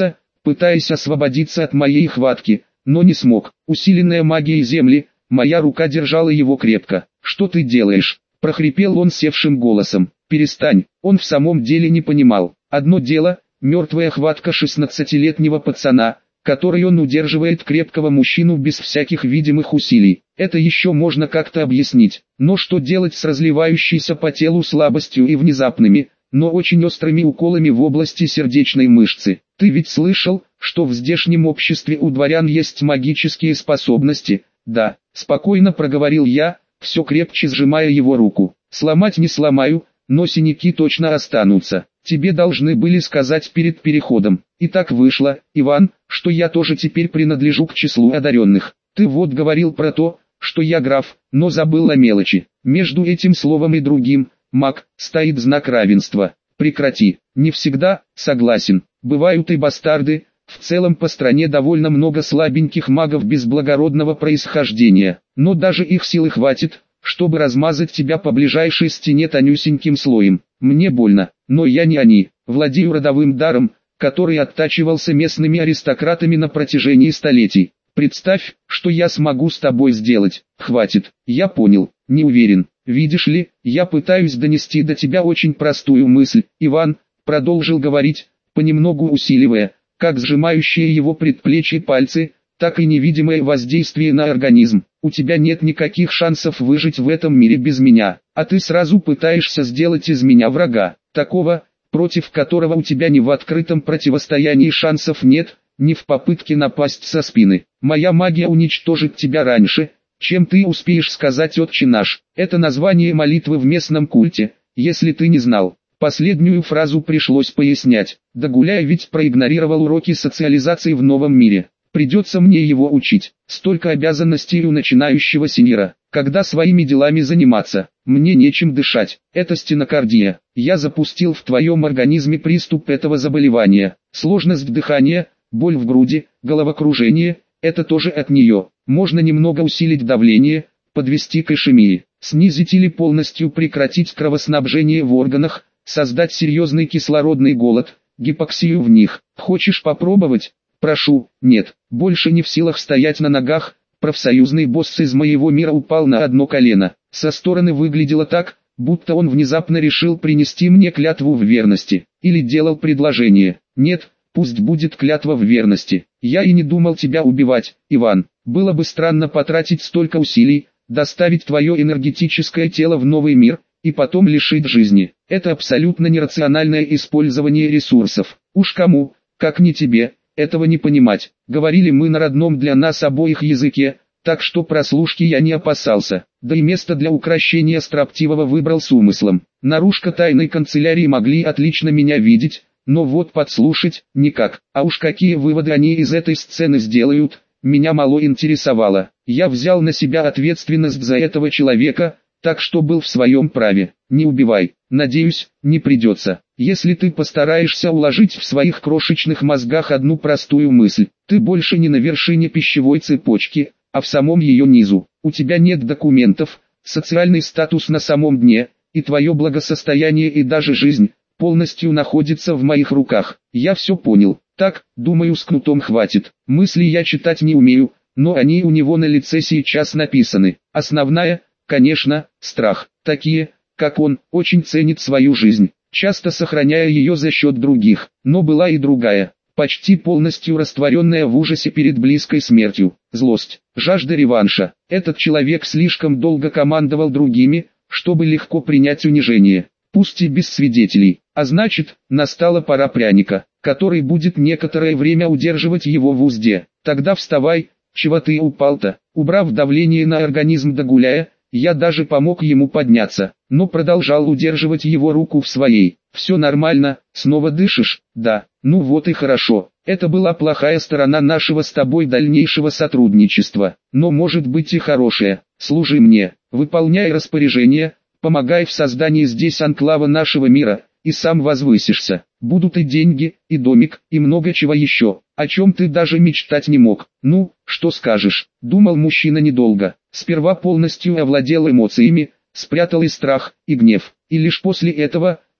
пытаясь освободиться от моей хватки, но не смог. Усиленная магией земли, моя рука держала его крепко. «Что ты делаешь?» – прохрипел он севшим голосом. «Перестань». Он в самом деле не понимал. Одно дело – мертвая хватка шестнадцатилетнего пацана, которой он удерживает крепкого мужчину без всяких видимых усилий. Это еще можно как-то объяснить. Но что делать с разливающейся по телу слабостью и внезапными, но очень острыми уколами в области сердечной мышцы? Ты ведь слышал, что в здешнем обществе у дворян есть магические способности? Да, спокойно проговорил я, все крепче сжимая его руку. Сломать не сломаю, но синяки точно останутся. Тебе должны были сказать перед переходом. И так вышло, Иван, что я тоже теперь принадлежу к числу одаренных. Ты вот говорил про то, что я граф, но забыл о мелочи. Между этим словом и другим, маг, стоит знак равенства. Прекрати. Не всегда, согласен. Бывают и бастарды. В целом по стране довольно много слабеньких магов без благородного происхождения. Но даже их силы хватит, чтобы размазать тебя по ближайшей стене тонюсеньким слоем. Мне больно, но я не они. Владею родовым даром, который оттачивался местными аристократами на протяжении столетий. Представь, что я смогу с тобой сделать. Хватит. Я понял. Не уверен. Видишь ли, я пытаюсь донести до тебя очень простую мысль. Иван продолжил говорить, понемногу усиливая, как сжимающие его предплечье пальцы, так и невидимое воздействие на организм. У тебя нет никаких шансов выжить в этом мире без меня, а ты сразу пытаешься сделать из меня врага, такого, против которого у тебя ни в открытом противостоянии шансов нет, ни в попытке напасть со спины. Моя магия уничтожит тебя раньше, чем ты успеешь сказать «Отче наш». Это название молитвы в местном культе, если ты не знал. Последнюю фразу пришлось пояснять. Дагуляй ведь проигнорировал уроки социализации в новом мире. Придется мне его учить. Столько обязанностей у начинающего сеньора. Когда своими делами заниматься? Мне нечем дышать. Это стенокардия. Я запустил в твоем организме приступ этого заболевания. Сложность дыхания, боль в груди, головокружение – это тоже от нее. Можно немного усилить давление, подвести к ишемии, снизить или полностью прекратить кровоснабжение в органах, создать серьезный кислородный голод, гипоксию в них. Хочешь попробовать? Прошу. Нет, больше не в силах стоять на ногах. Профсоюзный босс из моего мира упал на одно колено. Со стороны выглядело так, будто он внезапно решил принести мне клятву в верности. Или делал предложение. Нет, пусть будет клятва в верности. Я и не думал тебя убивать, Иван. Было бы странно потратить столько усилий, доставить твое энергетическое тело в новый мир, и потом лишить жизни. Это абсолютно нерациональное использование ресурсов. Уж кому, как не тебе, этого не понимать. Говорили мы на родном для нас обоих языке, так что прослушки я не опасался. Да и место для укрощения строптивого выбрал с умыслом. Наружка тайной канцелярии могли отлично меня видеть, но вот подслушать – никак. А уж какие выводы они из этой сцены сделают, меня мало интересовало. Я взял на себя ответственность за этого человека, так что был в своем праве. Не убивай, надеюсь, не придется. Если ты постараешься уложить в своих крошечных мозгах одну простую мысль, ты больше не на вершине пищевой цепочки, а в самом ее низу. У тебя нет документов, социальный статус на самом дне, и твое благосостояние и даже жизнь полностью находится в моих руках. Я все понял. Так, думаю, с кнутом хватит. Мысли я читать не умею, но они у него на лице сейчас написаны. Основная, конечно, страх. Такие, как он, очень ценит свою жизнь, часто сохраняя ее за счет других. Но была и другая, почти полностью растворенная в ужасе перед близкой смертью. Злость, жажда реванша. Этот человек слишком долго командовал другими, чтобы легко принять унижение, пусть и без свидетелей. А значит, настала пора пряника, который будет некоторое время удерживать его в узде. Тогда вставай, чего ты упал-то? Убрав давление на организм Дагуляя, я даже помог ему подняться, но продолжал удерживать его руку в своей. «Все нормально, снова дышишь?» «Да». «Ну вот и хорошо. Это была плохая сторона нашего с тобой дальнейшего сотрудничества, но может быть и хорошая. Служи мне, выполняй распоряжения, помогай в создании здесь анклава нашего мира, и сам возвысишься. Будут и деньги, и домик, и много чего еще, о чем ты даже мечтать не мог. Ну, что скажешь?» Думал мужчина недолго. Сперва полностью овладел эмоциями, спрятал и страх, и гнев, и лишь после этого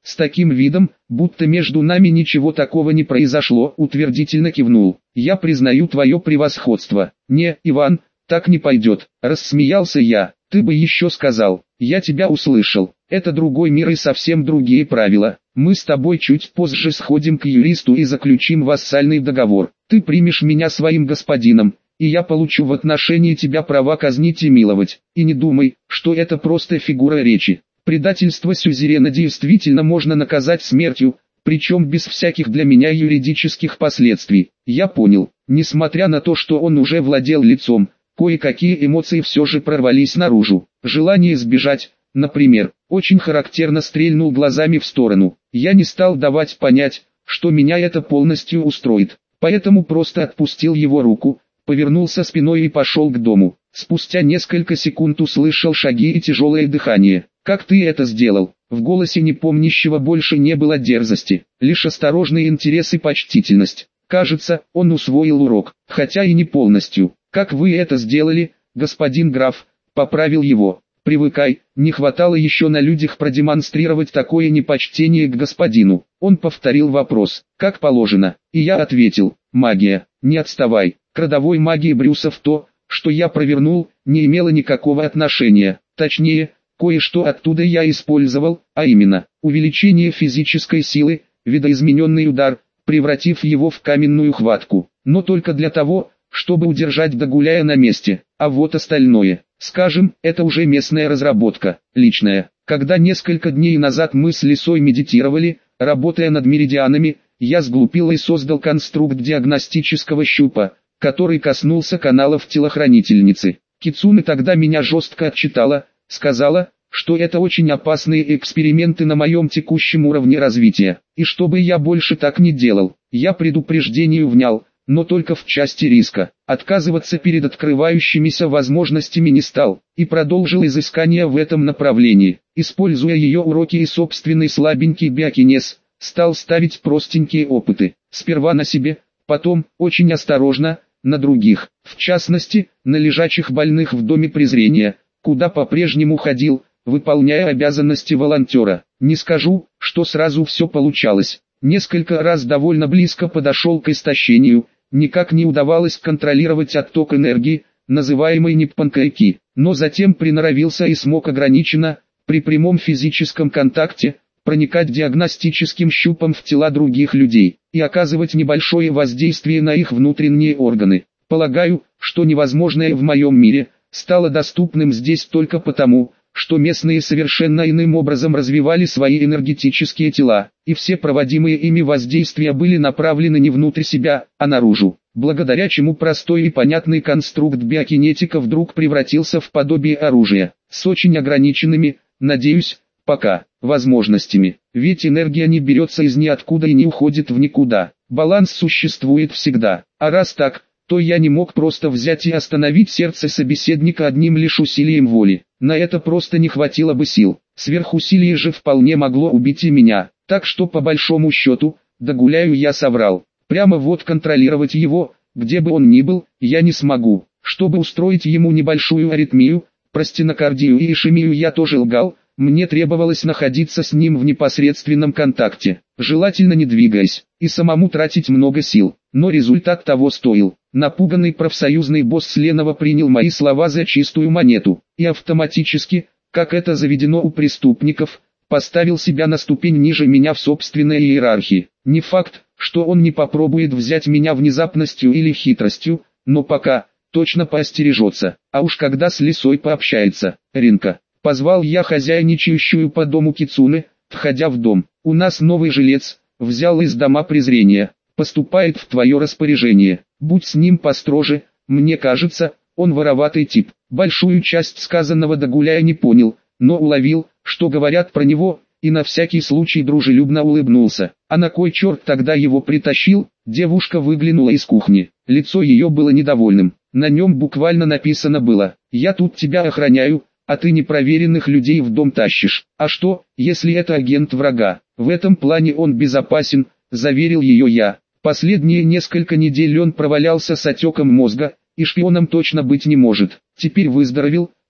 с таким видом, будто между нами ничего такого не произошло, утвердительно кивнул. Я признаю твое превосходство. Не, Иван, так не пойдет, рассмеялся я. Ты бы еще сказал, я тебя услышал. Это другой мир и совсем другие правила. Мы с тобой чуть позже сходим к юристу и заключим вассальный договор. Ты примешь меня своим господином, и я получу в отношении тебя права казнить и миловать. И не думай, что это просто фигура речи. Предательство сюзерена действительно можно наказать смертью, причем без всяких для меня юридических последствий. Я понял, несмотря на то, что он уже владел лицом, кое-какие эмоции все же прорвались наружу. Желание сбежать, например, очень характерно стрельнул глазами в сторону. Я не стал давать понять, что меня это полностью устроит, поэтому просто отпустил его руку, повернулся спиной и пошел к дому. Спустя несколько секунд услышал шаги и тяжелое дыхание. «Как ты это сделал?» В голосе непомнящего больше не было дерзости, лишь осторожный интерес и почтительность. Кажется, он усвоил урок, хотя и не полностью. «Как вы это сделали, господин граф?» — поправил его. «Привыкай, не хватало еще на людях продемонстрировать такое непочтение к господину». Он повторил вопрос, как положено, и я ответил, «Магия, не отставай». К родовой магии Брюсов то, что я провернул, не имело никакого отношения. Точнее, кое-что оттуда я использовал, а именно, увеличение физической силы, видоизмененный удар, превратив его в каменную хватку. Но только для того, чтобы удержать Дагуляя на месте. А вот остальное, скажем, это уже местная разработка, личная. Когда несколько дней назад мы с Лисой медитировали, работая над меридианами, я сглупил и создал конструкт диагностического щупа, который коснулся каналов телохранительницы. Кицуне тогда меня жестко отчитала, сказала, что это очень опасные эксперименты на моем текущем уровне развития, и чтобы я больше так не делал. Я предупреждению внял, но только в части риска. Отказываться перед открывающимися возможностями не стал, и продолжил изыскания в этом направлении. Используя ее уроки и собственный слабенький биокинез, стал ставить простенькие опыты. Сперва на себе, потом, очень осторожно, на других, в частности, на лежачих больных в доме презрения, куда по-прежнему ходил, выполняя обязанности волонтера. Не скажу, что сразу все получалось. Несколько раз довольно близко подошел к истощению, никак не удавалось контролировать отток энергии, называемой ниппонкайки, но затем приноровился и смог ограниченно, при прямом физическом контакте, проникать диагностическим щупом в тела других людей и оказывать небольшое воздействие на их внутренние органы. Полагаю, что невозможное в моем мире стало доступным здесь только потому, что местные совершенно иным образом развивали свои энергетические тела, и все проводимые ими воздействия были направлены не внутрь себя, а наружу, благодаря чему простой и понятный конструкт биокинетика вдруг превратился в подобие оружия, с очень ограниченными, надеюсь, пока, возможностями. Ведь энергия не берется из ниоткуда и не уходит в никуда. Баланс существует всегда. А раз так, то я не мог просто взять и остановить сердце собеседника одним лишь усилием воли. На это просто не хватило бы сил. Сверхусилие же вполне могло убить и меня. Так что по большому счету, Дагуляю я соврал. Прямо вот контролировать его, где бы он ни был, я не смогу. Чтобы устроить ему небольшую аритмию, простенокардию и ишемию я тоже лгал. Мне требовалось находиться с ним в непосредственном контакте, желательно не двигаясь, и самому тратить много сил, но результат того стоил. Напуганный профсоюзный босс Ленова принял мои слова за чистую монету, и автоматически, как это заведено у преступников, поставил себя на ступень ниже меня в собственной иерархии. Не факт, что он не попробует взять меня внезапностью или хитростью, но пока, точно поостережется, а уж когда с Лисой пообщается. Ринка. Позвал я хозяйничающую по дому Кицуне, входя в дом. У нас новый жилец, взял из дома презрения, поступает в твое распоряжение. Будь с ним построже, мне кажется, он вороватый тип. Большую часть сказанного Дагуляя не понял, но уловил, что говорят про него, и на всякий случай дружелюбно улыбнулся. А на кой черт тогда его притащил? Девушка выглянула из кухни. Лицо ее было недовольным. На нем буквально написано было: «Я тут тебя охраняю, а ты непроверенных людей в дом тащишь. А что, если это агент врага? В этом плане он безопасен», — заверил ее я. Последние несколько недель он провалялся с отеком мозга, и шпионом точно быть не может. Теперь выздоровел,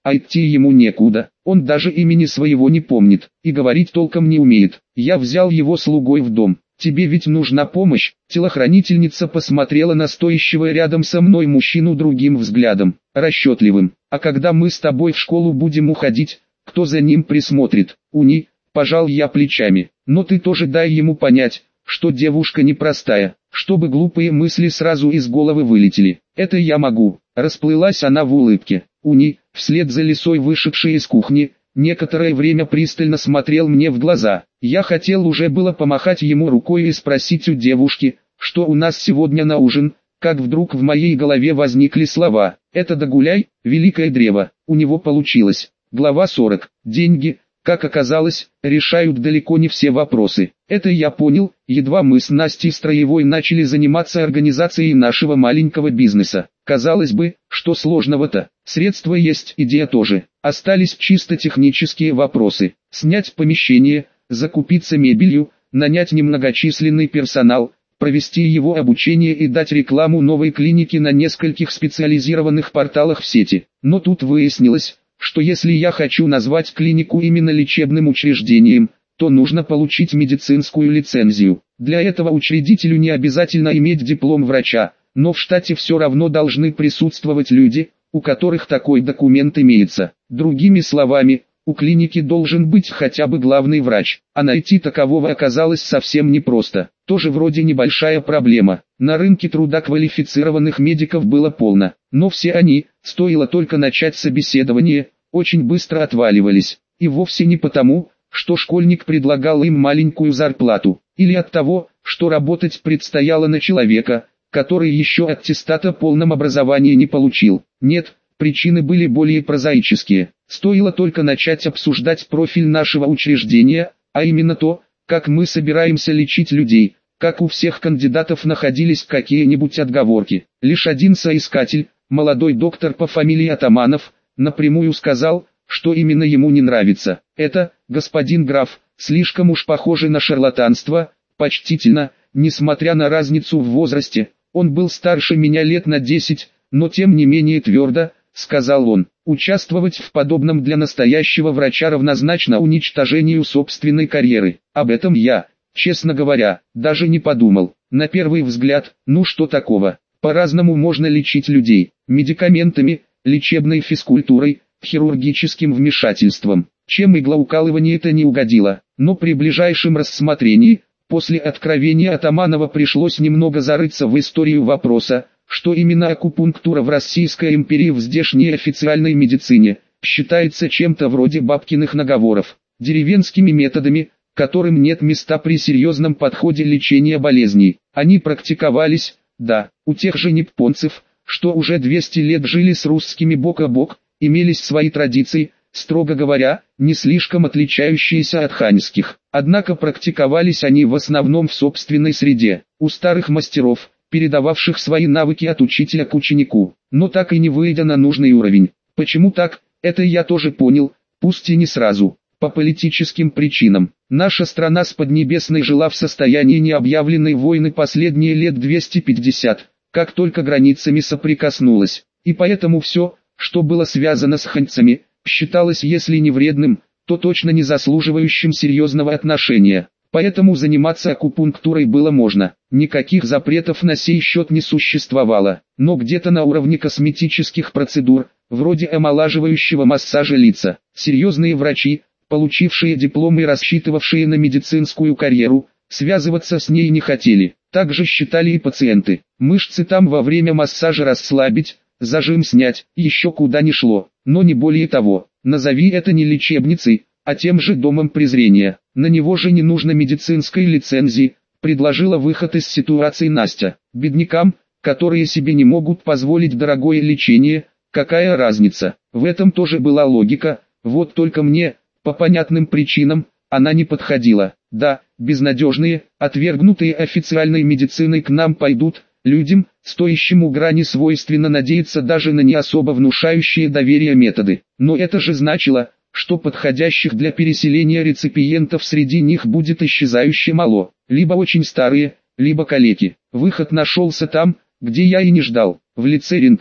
а идти ему некуда. Он даже имени своего не помнит, и говорить толком не умеет. Я взял его слугой в дом. Тебе ведь нужна помощь. Телохранительница посмотрела на стоящего рядом со мной мужчину другим взглядом, расчетливым. А когда мы с тобой в школу будем уходить, кто за ним присмотрит? Уни, пожал я плечами. Но ты тоже дай ему понять, что девушка непростая, чтобы глупые мысли сразу из головы вылетели. Это я могу. Расплылась она в улыбке. Уни, вслед за лисой вышедшей из кухни, некоторое время пристально смотрел мне в глаза. Я хотел уже было помахать ему рукой и спросить у девушки, что у нас сегодня на ужин, как вдруг в моей голове возникли слова: «Это догуляй, великое древо». У него получилось. Глава сорок. Деньги, как оказалось, решают далеко не все вопросы. Это я понял, едва мы с Настей Строевой начали заниматься организацией нашего маленького бизнеса. Казалось бы, что сложного-то? Средства есть, идея тоже. Остались чисто технические вопросы. Снять помещение, закупиться мебелью, нанять немногочисленный персонал, провести его обучение и дать рекламу новой клиники на нескольких специализированных порталах в сети. Но тут выяснилось, что если я хочу назвать клинику именно лечебным учреждением, то нужно получить медицинскую лицензию. Для этого учредителю не обязательно иметь диплом врача, но в штате все равно должны присутствовать люди, у которых такой документ имеется. Другими словами, у клиники должен быть хотя бы главный врач, а найти такового оказалось совсем непросто. Тоже вроде небольшая проблема. На рынке труда квалифицированных медиков было полно, но все они, стоило только начать собеседование, очень быстро отваливались. И вовсе не потому, что школьник предлагал им маленькую зарплату, или от того, что работать предстояло на человека, который еще аттестата о полном образовании не получил. Нет, причины были более прозаические. Стоило только начать обсуждать профиль нашего учреждения, а именно то, как мы собираемся лечить людей, как у всех кандидатов находились какие-нибудь отговорки. Лишь один соискатель, молодой доктор по фамилии Атаманов, напрямую сказал, что именно ему не нравится. Это, господин граф, слишком уж похоже на шарлатанство, почтительно, несмотря на разницу в возрасте. Он был старше меня лет на десять, но тем не менее твердо, сказал он, участвовать в подобном для настоящего врача равнозначно уничтожению собственной карьеры. Об этом я, честно говоря, даже не подумал. На первый взгляд, ну что такого, по-разному можно лечить людей, медикаментами, лечебной физкультурой, хирургическим вмешательством. Чем иглоукалывание это не угодило, но при ближайшем рассмотрении, после откровения Атаманова пришлось немного зарыться в историю вопроса, что именно акупунктура в Российской империи в здешней официальной медицине считается чем-то вроде бабкиных наговоров, деревенскими методами, которым нет места при серьезном подходе лечения болезней. Они практиковались, да, у тех же японцев, что уже двести лет жили с русскими бок о бок, имелись свои традиции, строго говоря, не слишком отличающиеся от ханьских. Однако практиковались они в основном в собственной среде, у старых мастеров, передававших свои навыки от учителя к ученику, но так и не выйдя на нужный уровень. Почему так, это я тоже понял, пусть и не сразу. По политическим причинам. Наша страна с Поднебесной жила в состоянии необъявленной войны последние лет двести пятьдесят, как только границами соприкоснулась. И поэтому все, что было связано с ханьцами, считалось если не вредным, то точно не заслуживающим серьезного отношения. Поэтому заниматься акупунктурой было можно. Никаких запретов на сей счет не существовало. Но где-то на уровне косметических процедур, вроде омолаживающего массажа лица, серьезные врачи, получившие диплом и рассчитывавшие на медицинскую карьеру, связываться с ней не хотели. Так же считали и пациенты. Мышцы там во время массажа расслабить, зажим снять, еще куда ни шло. Но не более того. Назови это не лечебницей, а тем же домом презрения. На него же не нужно медицинской лицензии, предложила выход из ситуации Настя. Беднякам, которые себе не могут позволить дорогое лечение, какая разница? В этом тоже была логика, вот только мне, по понятным причинам, она не подходила. Да, безнадежные, отвергнутые официальной медициной к нам пойдут, людям, стоящим у грани свойственно надеяться даже на не особо внушающие доверие методы. Но это же значило, что подходящих для переселения реципиентов среди них будет исчезающе мало, либо очень старые, либо калеки. Выход нашелся там, где я и не ждал, в лице рынка,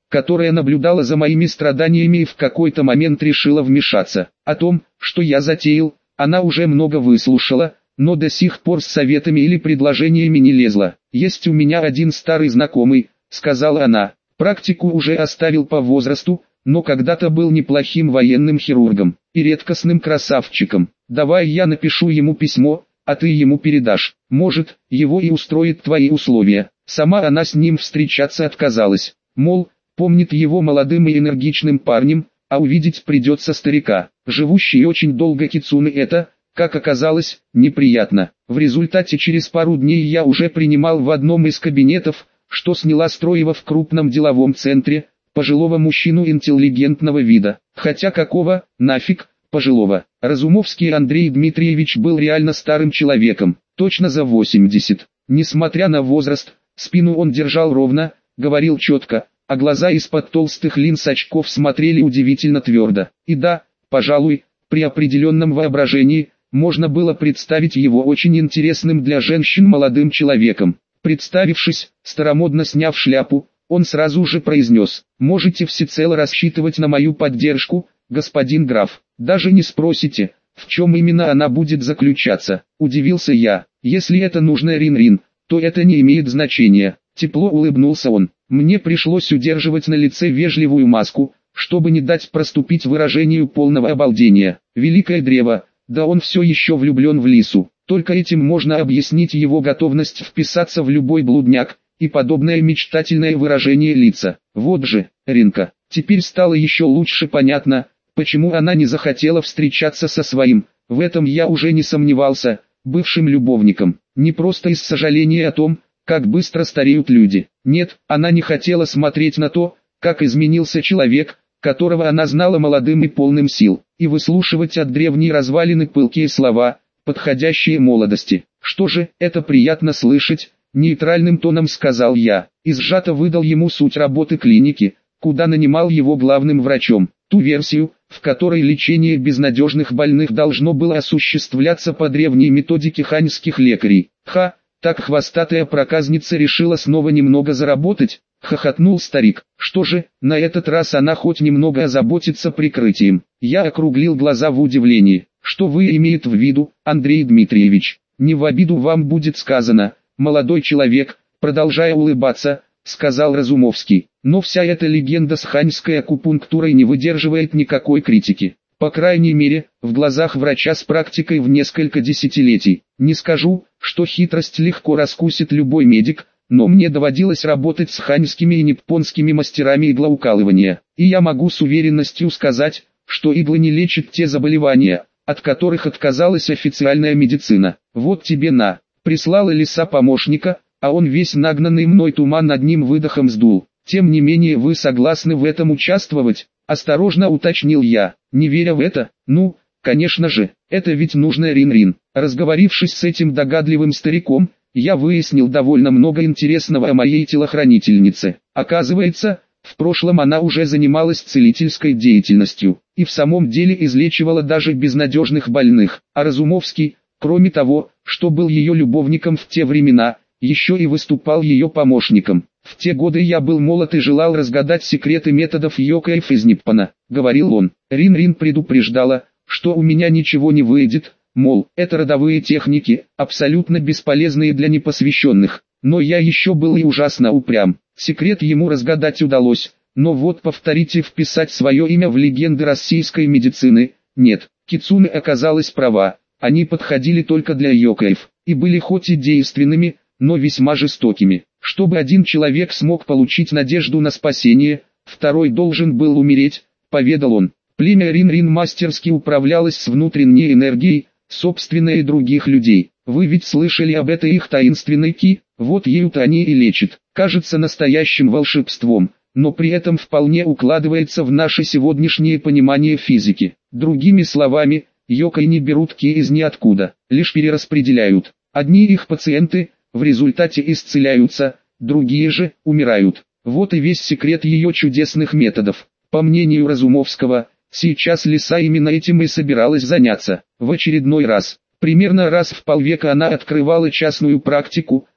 которая наблюдала за моими страданиями и в какой-то момент решила вмешаться. О том, что я затеял, она уже много выслушала, но до сих пор с советами или предложениями не лезла. «Есть у меня один старый знакомый», — сказала она. «Практику уже оставил по возрасту, но когда-то был неплохим военным хирургом и редкостным красавчиком. Давай я напишу ему письмо, а ты ему передашь. Может, его и устроит твои условия». Сама она с ним встречаться отказалась. Мол, помнит его молодым и энергичным парнем, а увидеть придется старика. Живущий очень долго кицуне это, как оказалось, неприятно. В результате через пару дней я уже принимал в одном из кабинетов, что сняла Строева в крупном деловом центре, пожилого мужчину интеллигентного вида. Хотя какого, нафиг, пожилого. Разумовский Андрей Дмитриевич был реально старым человеком, точно за восемьдесят. Несмотря на возраст, спину он держал ровно, говорил четко, а глаза из-под толстых линз очков смотрели удивительно твердо. И да, пожалуй, при определенном воображении, можно было представить его очень интересным для женщин молодым человеком. Представившись, старомодно сняв шляпу, он сразу же произнес: «Можете всецело рассчитывать на мою поддержку, господин граф. Даже не спросите, в чем именно она будет заключаться». Удивился я. «Если это нужно Рин-Рин, то это не имеет значения». Тепло улыбнулся он. Мне пришлось удерживать на лице вежливую маску, чтобы не дать проступить выражению полного обалдения. Великое древо, да он все еще влюблен в Лису. Только этим можно объяснить его готовность вписаться в любой блудняк, и подобное мечтательное выражение лица. Вот же, Ринка, теперь стало еще лучше понятно, почему она не захотела встречаться со своим, в этом я уже не сомневался, бывшим любовником. Не просто из сожаления о том, как быстро стареют люди. Нет, она не хотела смотреть на то, как изменился человек, которого она знала молодым и полным сил, и выслушивать от древней развалины пылкие слова, подходящие молодости. Что же, это приятно слышать, нейтральным тоном сказал я, и сжато выдал ему суть работы клиники, куда нанимал его главным врачом, ту версию, в которой лечение безнадежных больных должно было осуществляться по древней методике ханьских лекарей. Ха! Так хвостатая проказница решила снова немного заработать, хохотнул старик. Что же, на этот раз она хоть немного озаботится прикрытием. Я округлил глаза в удивлении. Что вы имеете в виду, Андрей Дмитриевич? Не в обиду вам будет сказано, молодой человек, продолжая улыбаться, сказал Разумовский. Но вся эта легенда с ханьской акупунктурой не выдерживает никакой критики. По крайней мере, в глазах врача с практикой в несколько десятилетий. Не скажу, что хитрость легко раскусит любой медик, но мне доводилось работать с ханьскими и ниппонскими мастерами иглоукалывания. И я могу с уверенностью сказать, что иглы не лечат те заболевания, от которых отказалась официальная медицина. Вот тебе на, прислала Лиса помощника, а он весь нагнанный мной туман одним выдохом сдул. Тем не менее вы согласны в этом участвовать? Осторожно уточнил я, не веря в это. Ну, конечно же, это ведь нужно Рин-Рин. Разговорившись с этим догадливым стариком, я выяснил довольно много интересного о моей телохранительнице. Оказывается, в прошлом она уже занималась целительской деятельностью, и в самом деле излечивала даже безнадежных больных. А Разумовский, кроме того, что был ее любовником в те времена, еще и выступал ее помощником. В те годы я был молод и желал разгадать секреты методов йокаев из Ниппона, говорил он. Рин-Рин предупреждала, что у меня ничего не выйдет, мол, это родовые техники, абсолютно бесполезные для непосвященных. Но я еще был и ужасно упрям. Секрет ему разгадать удалось, но вот повторите вписать свое имя в легенды российской медицины. Нет, Кицуне оказалась права, они подходили только для йокаев, и были хоть и действенными, но весьма жестокими. Чтобы один человек смог получить надежду на спасение, второй должен был умереть, поведал он. Племя Рин-Рин мастерски управлялось с внутренней энергией, собственной и других людей. Вы ведь слышали об этой их таинственной ки? Вот ею-то они и лечат. Кажется настоящим волшебством, но при этом вполне укладывается в наше сегодняшнее понимание физики. Другими словами, йокай не берут ки из ниоткуда, лишь перераспределяют. Одни их пациенты в результате исцеляются, другие же умирают. Вот и весь секрет ее чудесных методов. По мнению Разумовского, сейчас Лиса именно этим и собиралась заняться. В очередной раз, примерно раз в полвека она открывала частную практику,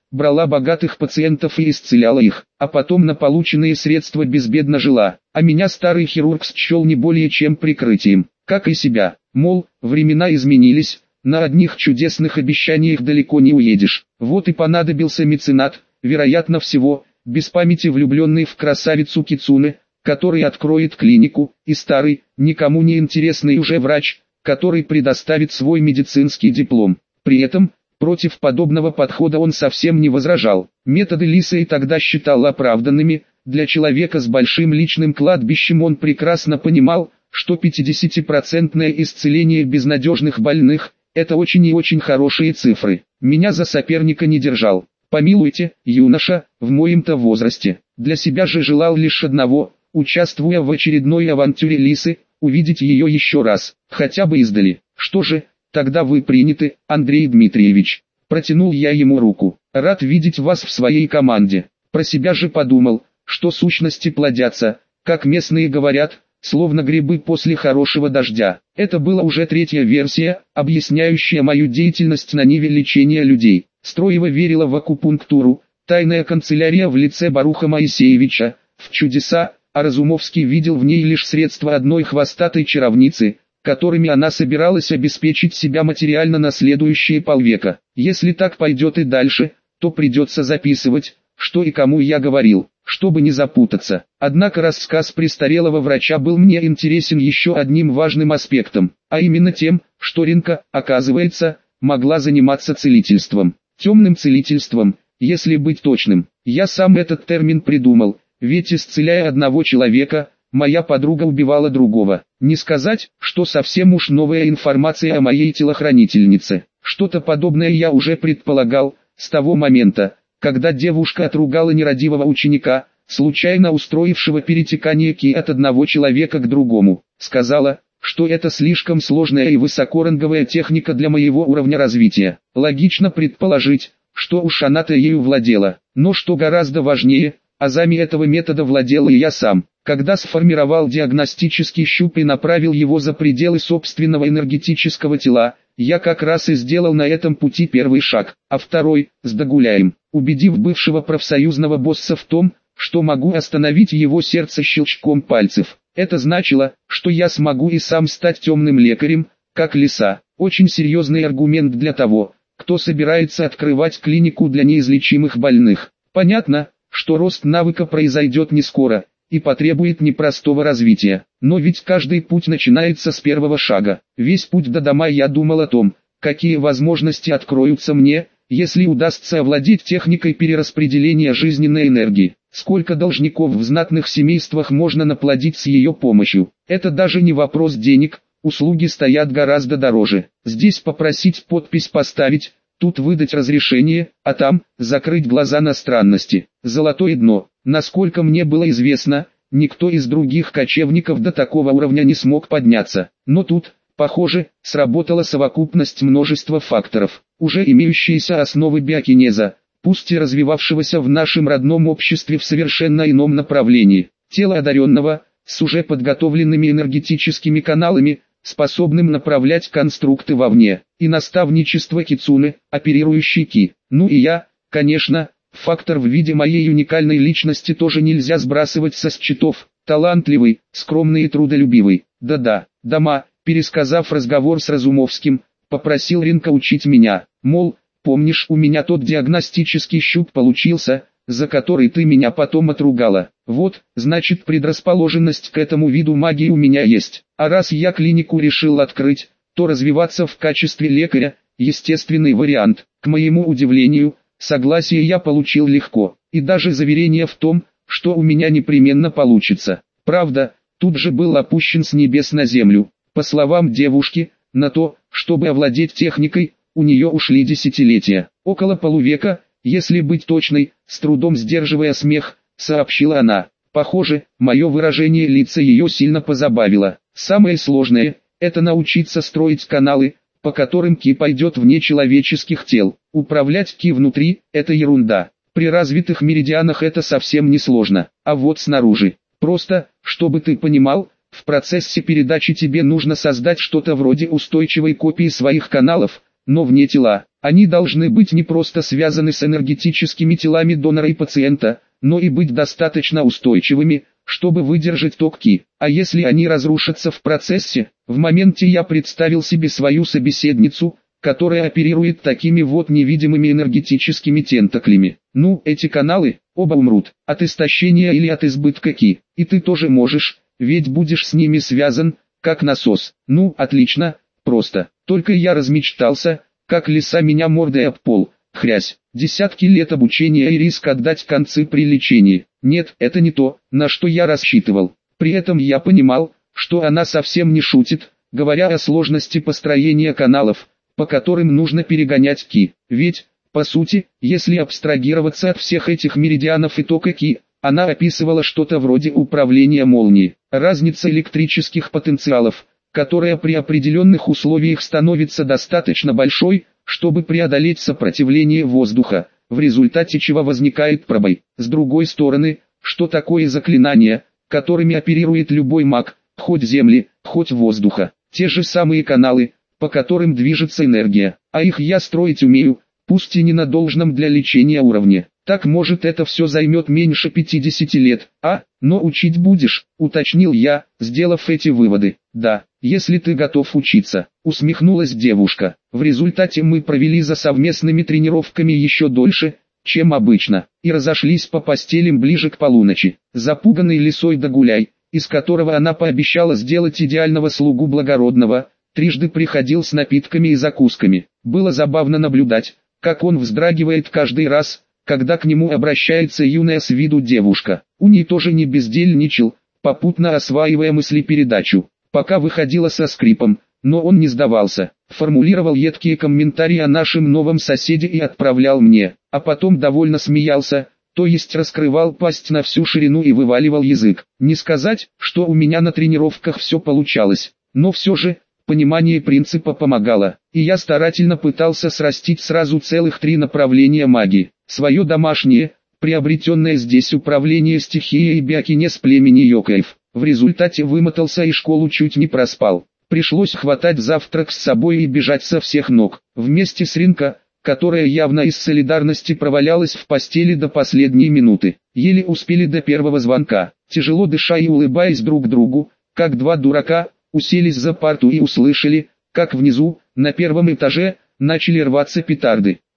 брала богатых пациентов и исцеляла их, а потом на полученные средства безбедно жила, а меня старый хирург счел не более чем прикрытием, как и себя, мол, времена изменились, на одних чудесных обещаниях далеко не уедешь. Вот и понадобился меценат, вероятно всего, без памяти влюбленный в красавицу Кицуне, который откроет клинику, и старый, никому не интересный уже врач, который предоставит свой медицинский диплом. При этом, против подобного подхода он совсем не возражал. Методы Лисы и тогда считал оправданными, для человека с большим личным кладбищем он прекрасно понимал, что пятидесятипроцентное исцеление безнадежных больных – это очень и очень хорошие цифры. Меня за соперника не держал. Помилуйте, юноша, в моем-то возрасте. Для себя же желал лишь одного, участвуя в очередной авантюре Лисы, увидеть ее еще раз, хотя бы издали. Что же, тогда вы приняты, Андрей Дмитриевич. Протянул я ему руку. Рад видеть вас в своей команде. Про себя же подумал, что сущности плодятся, как местные говорят, словно грибы после хорошего дождя. Это была уже третья версия, объясняющая мою деятельность на ниве лечения людей. Строева верила в акупунктуру, тайная канцелярия в лице Баруха Моисеевича, в чудеса, а Разумовский видел в ней лишь средства одной хвостатой чаровницы, которыми она собиралась обеспечить себя материально на следующие полвека. Если так пойдет и дальше, то придется записывать, что и кому я говорил, чтобы не запутаться. Однако рассказ престарелого врача был мне интересен еще одним важным аспектом, а именно тем, что Ринка, оказывается, могла заниматься целительством. Темным целительством, если быть точным. Я сам этот термин придумал, ведь исцеляя одного человека, моя подруга убивала другого. Не сказать, что совсем уж новая информация о моей телохранительнице. Что-то подобное я уже предполагал, с того момента, когда девушка отругала нерадивого ученика, случайно устроившего перетекание ки от одного человека к другому. Сказала, что это слишком сложная и высокоранговая техника для моего уровня развития. Логично предположить, что уж она-то ею владела. Но что гораздо важнее, азами этого метода владел и я сам. Когда сформировал диагностический щуп и направил его за пределы собственного энергетического тела, я как раз и сделал на этом пути первый шаг, а второй – с Догуляем, убедив бывшего профсоюзного босса в том, что могу остановить его сердце щелчком пальцев. Это значило, что я смогу и сам стать темным лекарем, как Лиса. Очень серьезный аргумент для того, кто собирается открывать клинику для неизлечимых больных. Понятно, что рост навыка произойдет не скоро и потребует непростого развития. Но ведь каждый путь начинается с первого шага. Весь путь до дома я думал о том, какие возможности откроются мне, если удастся овладеть техникой перераспределения жизненной энергии. Сколько должников в знатных семействах можно наплодить с ее помощью. Это даже не вопрос денег, услуги стоят гораздо дороже. Здесь попросить подпись поставить, тут выдать разрешение, а там закрыть глаза на странности. Золотое дно. Насколько мне было известно, никто из других кочевников до такого уровня не смог подняться. Но тут, похоже, сработала совокупность множества факторов. Уже имеющиеся основы биокинеза, пусть и развивавшегося в нашем родном обществе в совершенно ином направлении. Тело одаренного, с уже подготовленными энергетическими каналами, способным направлять конструкты вовне, и наставничество Кицуне, оперирующий ки. Ну и я, конечно, фактор в виде моей уникальной личности тоже нельзя сбрасывать со счетов. Талантливый, скромный и трудолюбивый. Да-да, дома, пересказав разговор с Разумовским, попросил Ринка учить меня, мол, помнишь, у меня тот диагностический щуп получился, за который ты меня потом отругала. Вот, значит, предрасположенность к этому виду магии у меня есть. А раз я клинику решил открыть, то развиваться в качестве лекаря – естественный вариант. К моему удивлению, согласие я получил легко, и даже заверение в том, что у меня непременно получится. Правда, тут же был опущен с небес на землю. По словам девушки, на то, чтобы овладеть техникой, у нее ушли десятилетия. Около полувека, если быть точной, с трудом сдерживая смех, сообщила она. Похоже, мое выражение лица ее сильно позабавило. Самое сложное – это научиться строить каналы, по которым ки пойдет вне человеческих тел. Управлять ки внутри – это ерунда. При развитых меридианах это совсем не сложно. А вот снаружи. Просто, чтобы ты понимал, в процессе передачи тебе нужно создать что-то вроде устойчивой копии своих каналов, но вне тела. Они должны быть не просто связаны с энергетическими телами донора и пациента, но и быть достаточно устойчивыми, чтобы выдержать ток Ки. А если они разрушатся в процессе? В моменте я представил себе свою собеседницу, которая оперирует такими вот невидимыми энергетическими тентаклями. Ну, эти каналы, оба умрут, от истощения или от избытка Ки. И ты тоже можешь, ведь будешь с ними связан, как насос. Ну, отлично, просто. Только я размечтался, как лиса меня мордой об пол. Хрясь. Десятки лет обучения и риск отдать концы при лечении. Нет, это не то, на что я рассчитывал. При этом я понимал, что она совсем не шутит, говоря о сложности построения каналов, по которым нужно перегонять Ки. Ведь, по сути, если абстрагироваться от всех этих меридианов и тока Ки, она описывала что-то вроде управления молнией. Разница электрических потенциалов, которая при определенных условиях становится достаточно большой, чтобы преодолеть сопротивление воздуха, в результате чего возникает пробой. С другой стороны, что такое заклинания, которыми оперирует любой маг, хоть земли, хоть воздуха? Те же самые каналы, по которым движется энергия, а их я строить умею, пусть и не на должном для лечения уровне. Так может это все займет меньше пятидесяти лет, а, но учить будешь, уточнил я, сделав эти выводы. Да, если ты готов учиться, усмехнулась девушка. В результате мы провели за совместными тренировками еще дольше, чем обычно, и разошлись по постелям ближе к полуночи. Запуганный лисой Дагуляй, из которого она пообещала сделать идеального слугу благородного, трижды приходил с напитками и закусками. Было забавно наблюдать, как он вздрагивает каждый раз, когда к нему обращается юная с виду девушка. Уни тоже не бездельничал, попутно осваивая мыслепередачу. Пока выходила со скрипом, но он не сдавался, формулировал едкие комментарии о нашем новом соседе и отправлял мне, а потом довольно смеялся, то есть раскрывал пасть на всю ширину и вываливал язык. Не сказать, что у меня на тренировках все получалось, но все же, понимание принципа помогало, и я старательно пытался срастить сразу целых три направления магии. Свое домашнее, приобретенное здесь управление стихией и биокинез племени Йокаев. В результате вымотался и школу чуть не проспал. Пришлось хватать завтрак с собой и бежать со всех ног. Вместе с Ринко, которая явно из солидарности провалялась в постели до последней минуты. Еле успели до первого звонка. Тяжело дыша и улыбаясь друг другу, как два дурака, уселись за парту и услышали, как внизу, на первом этаже, начали рваться петарды.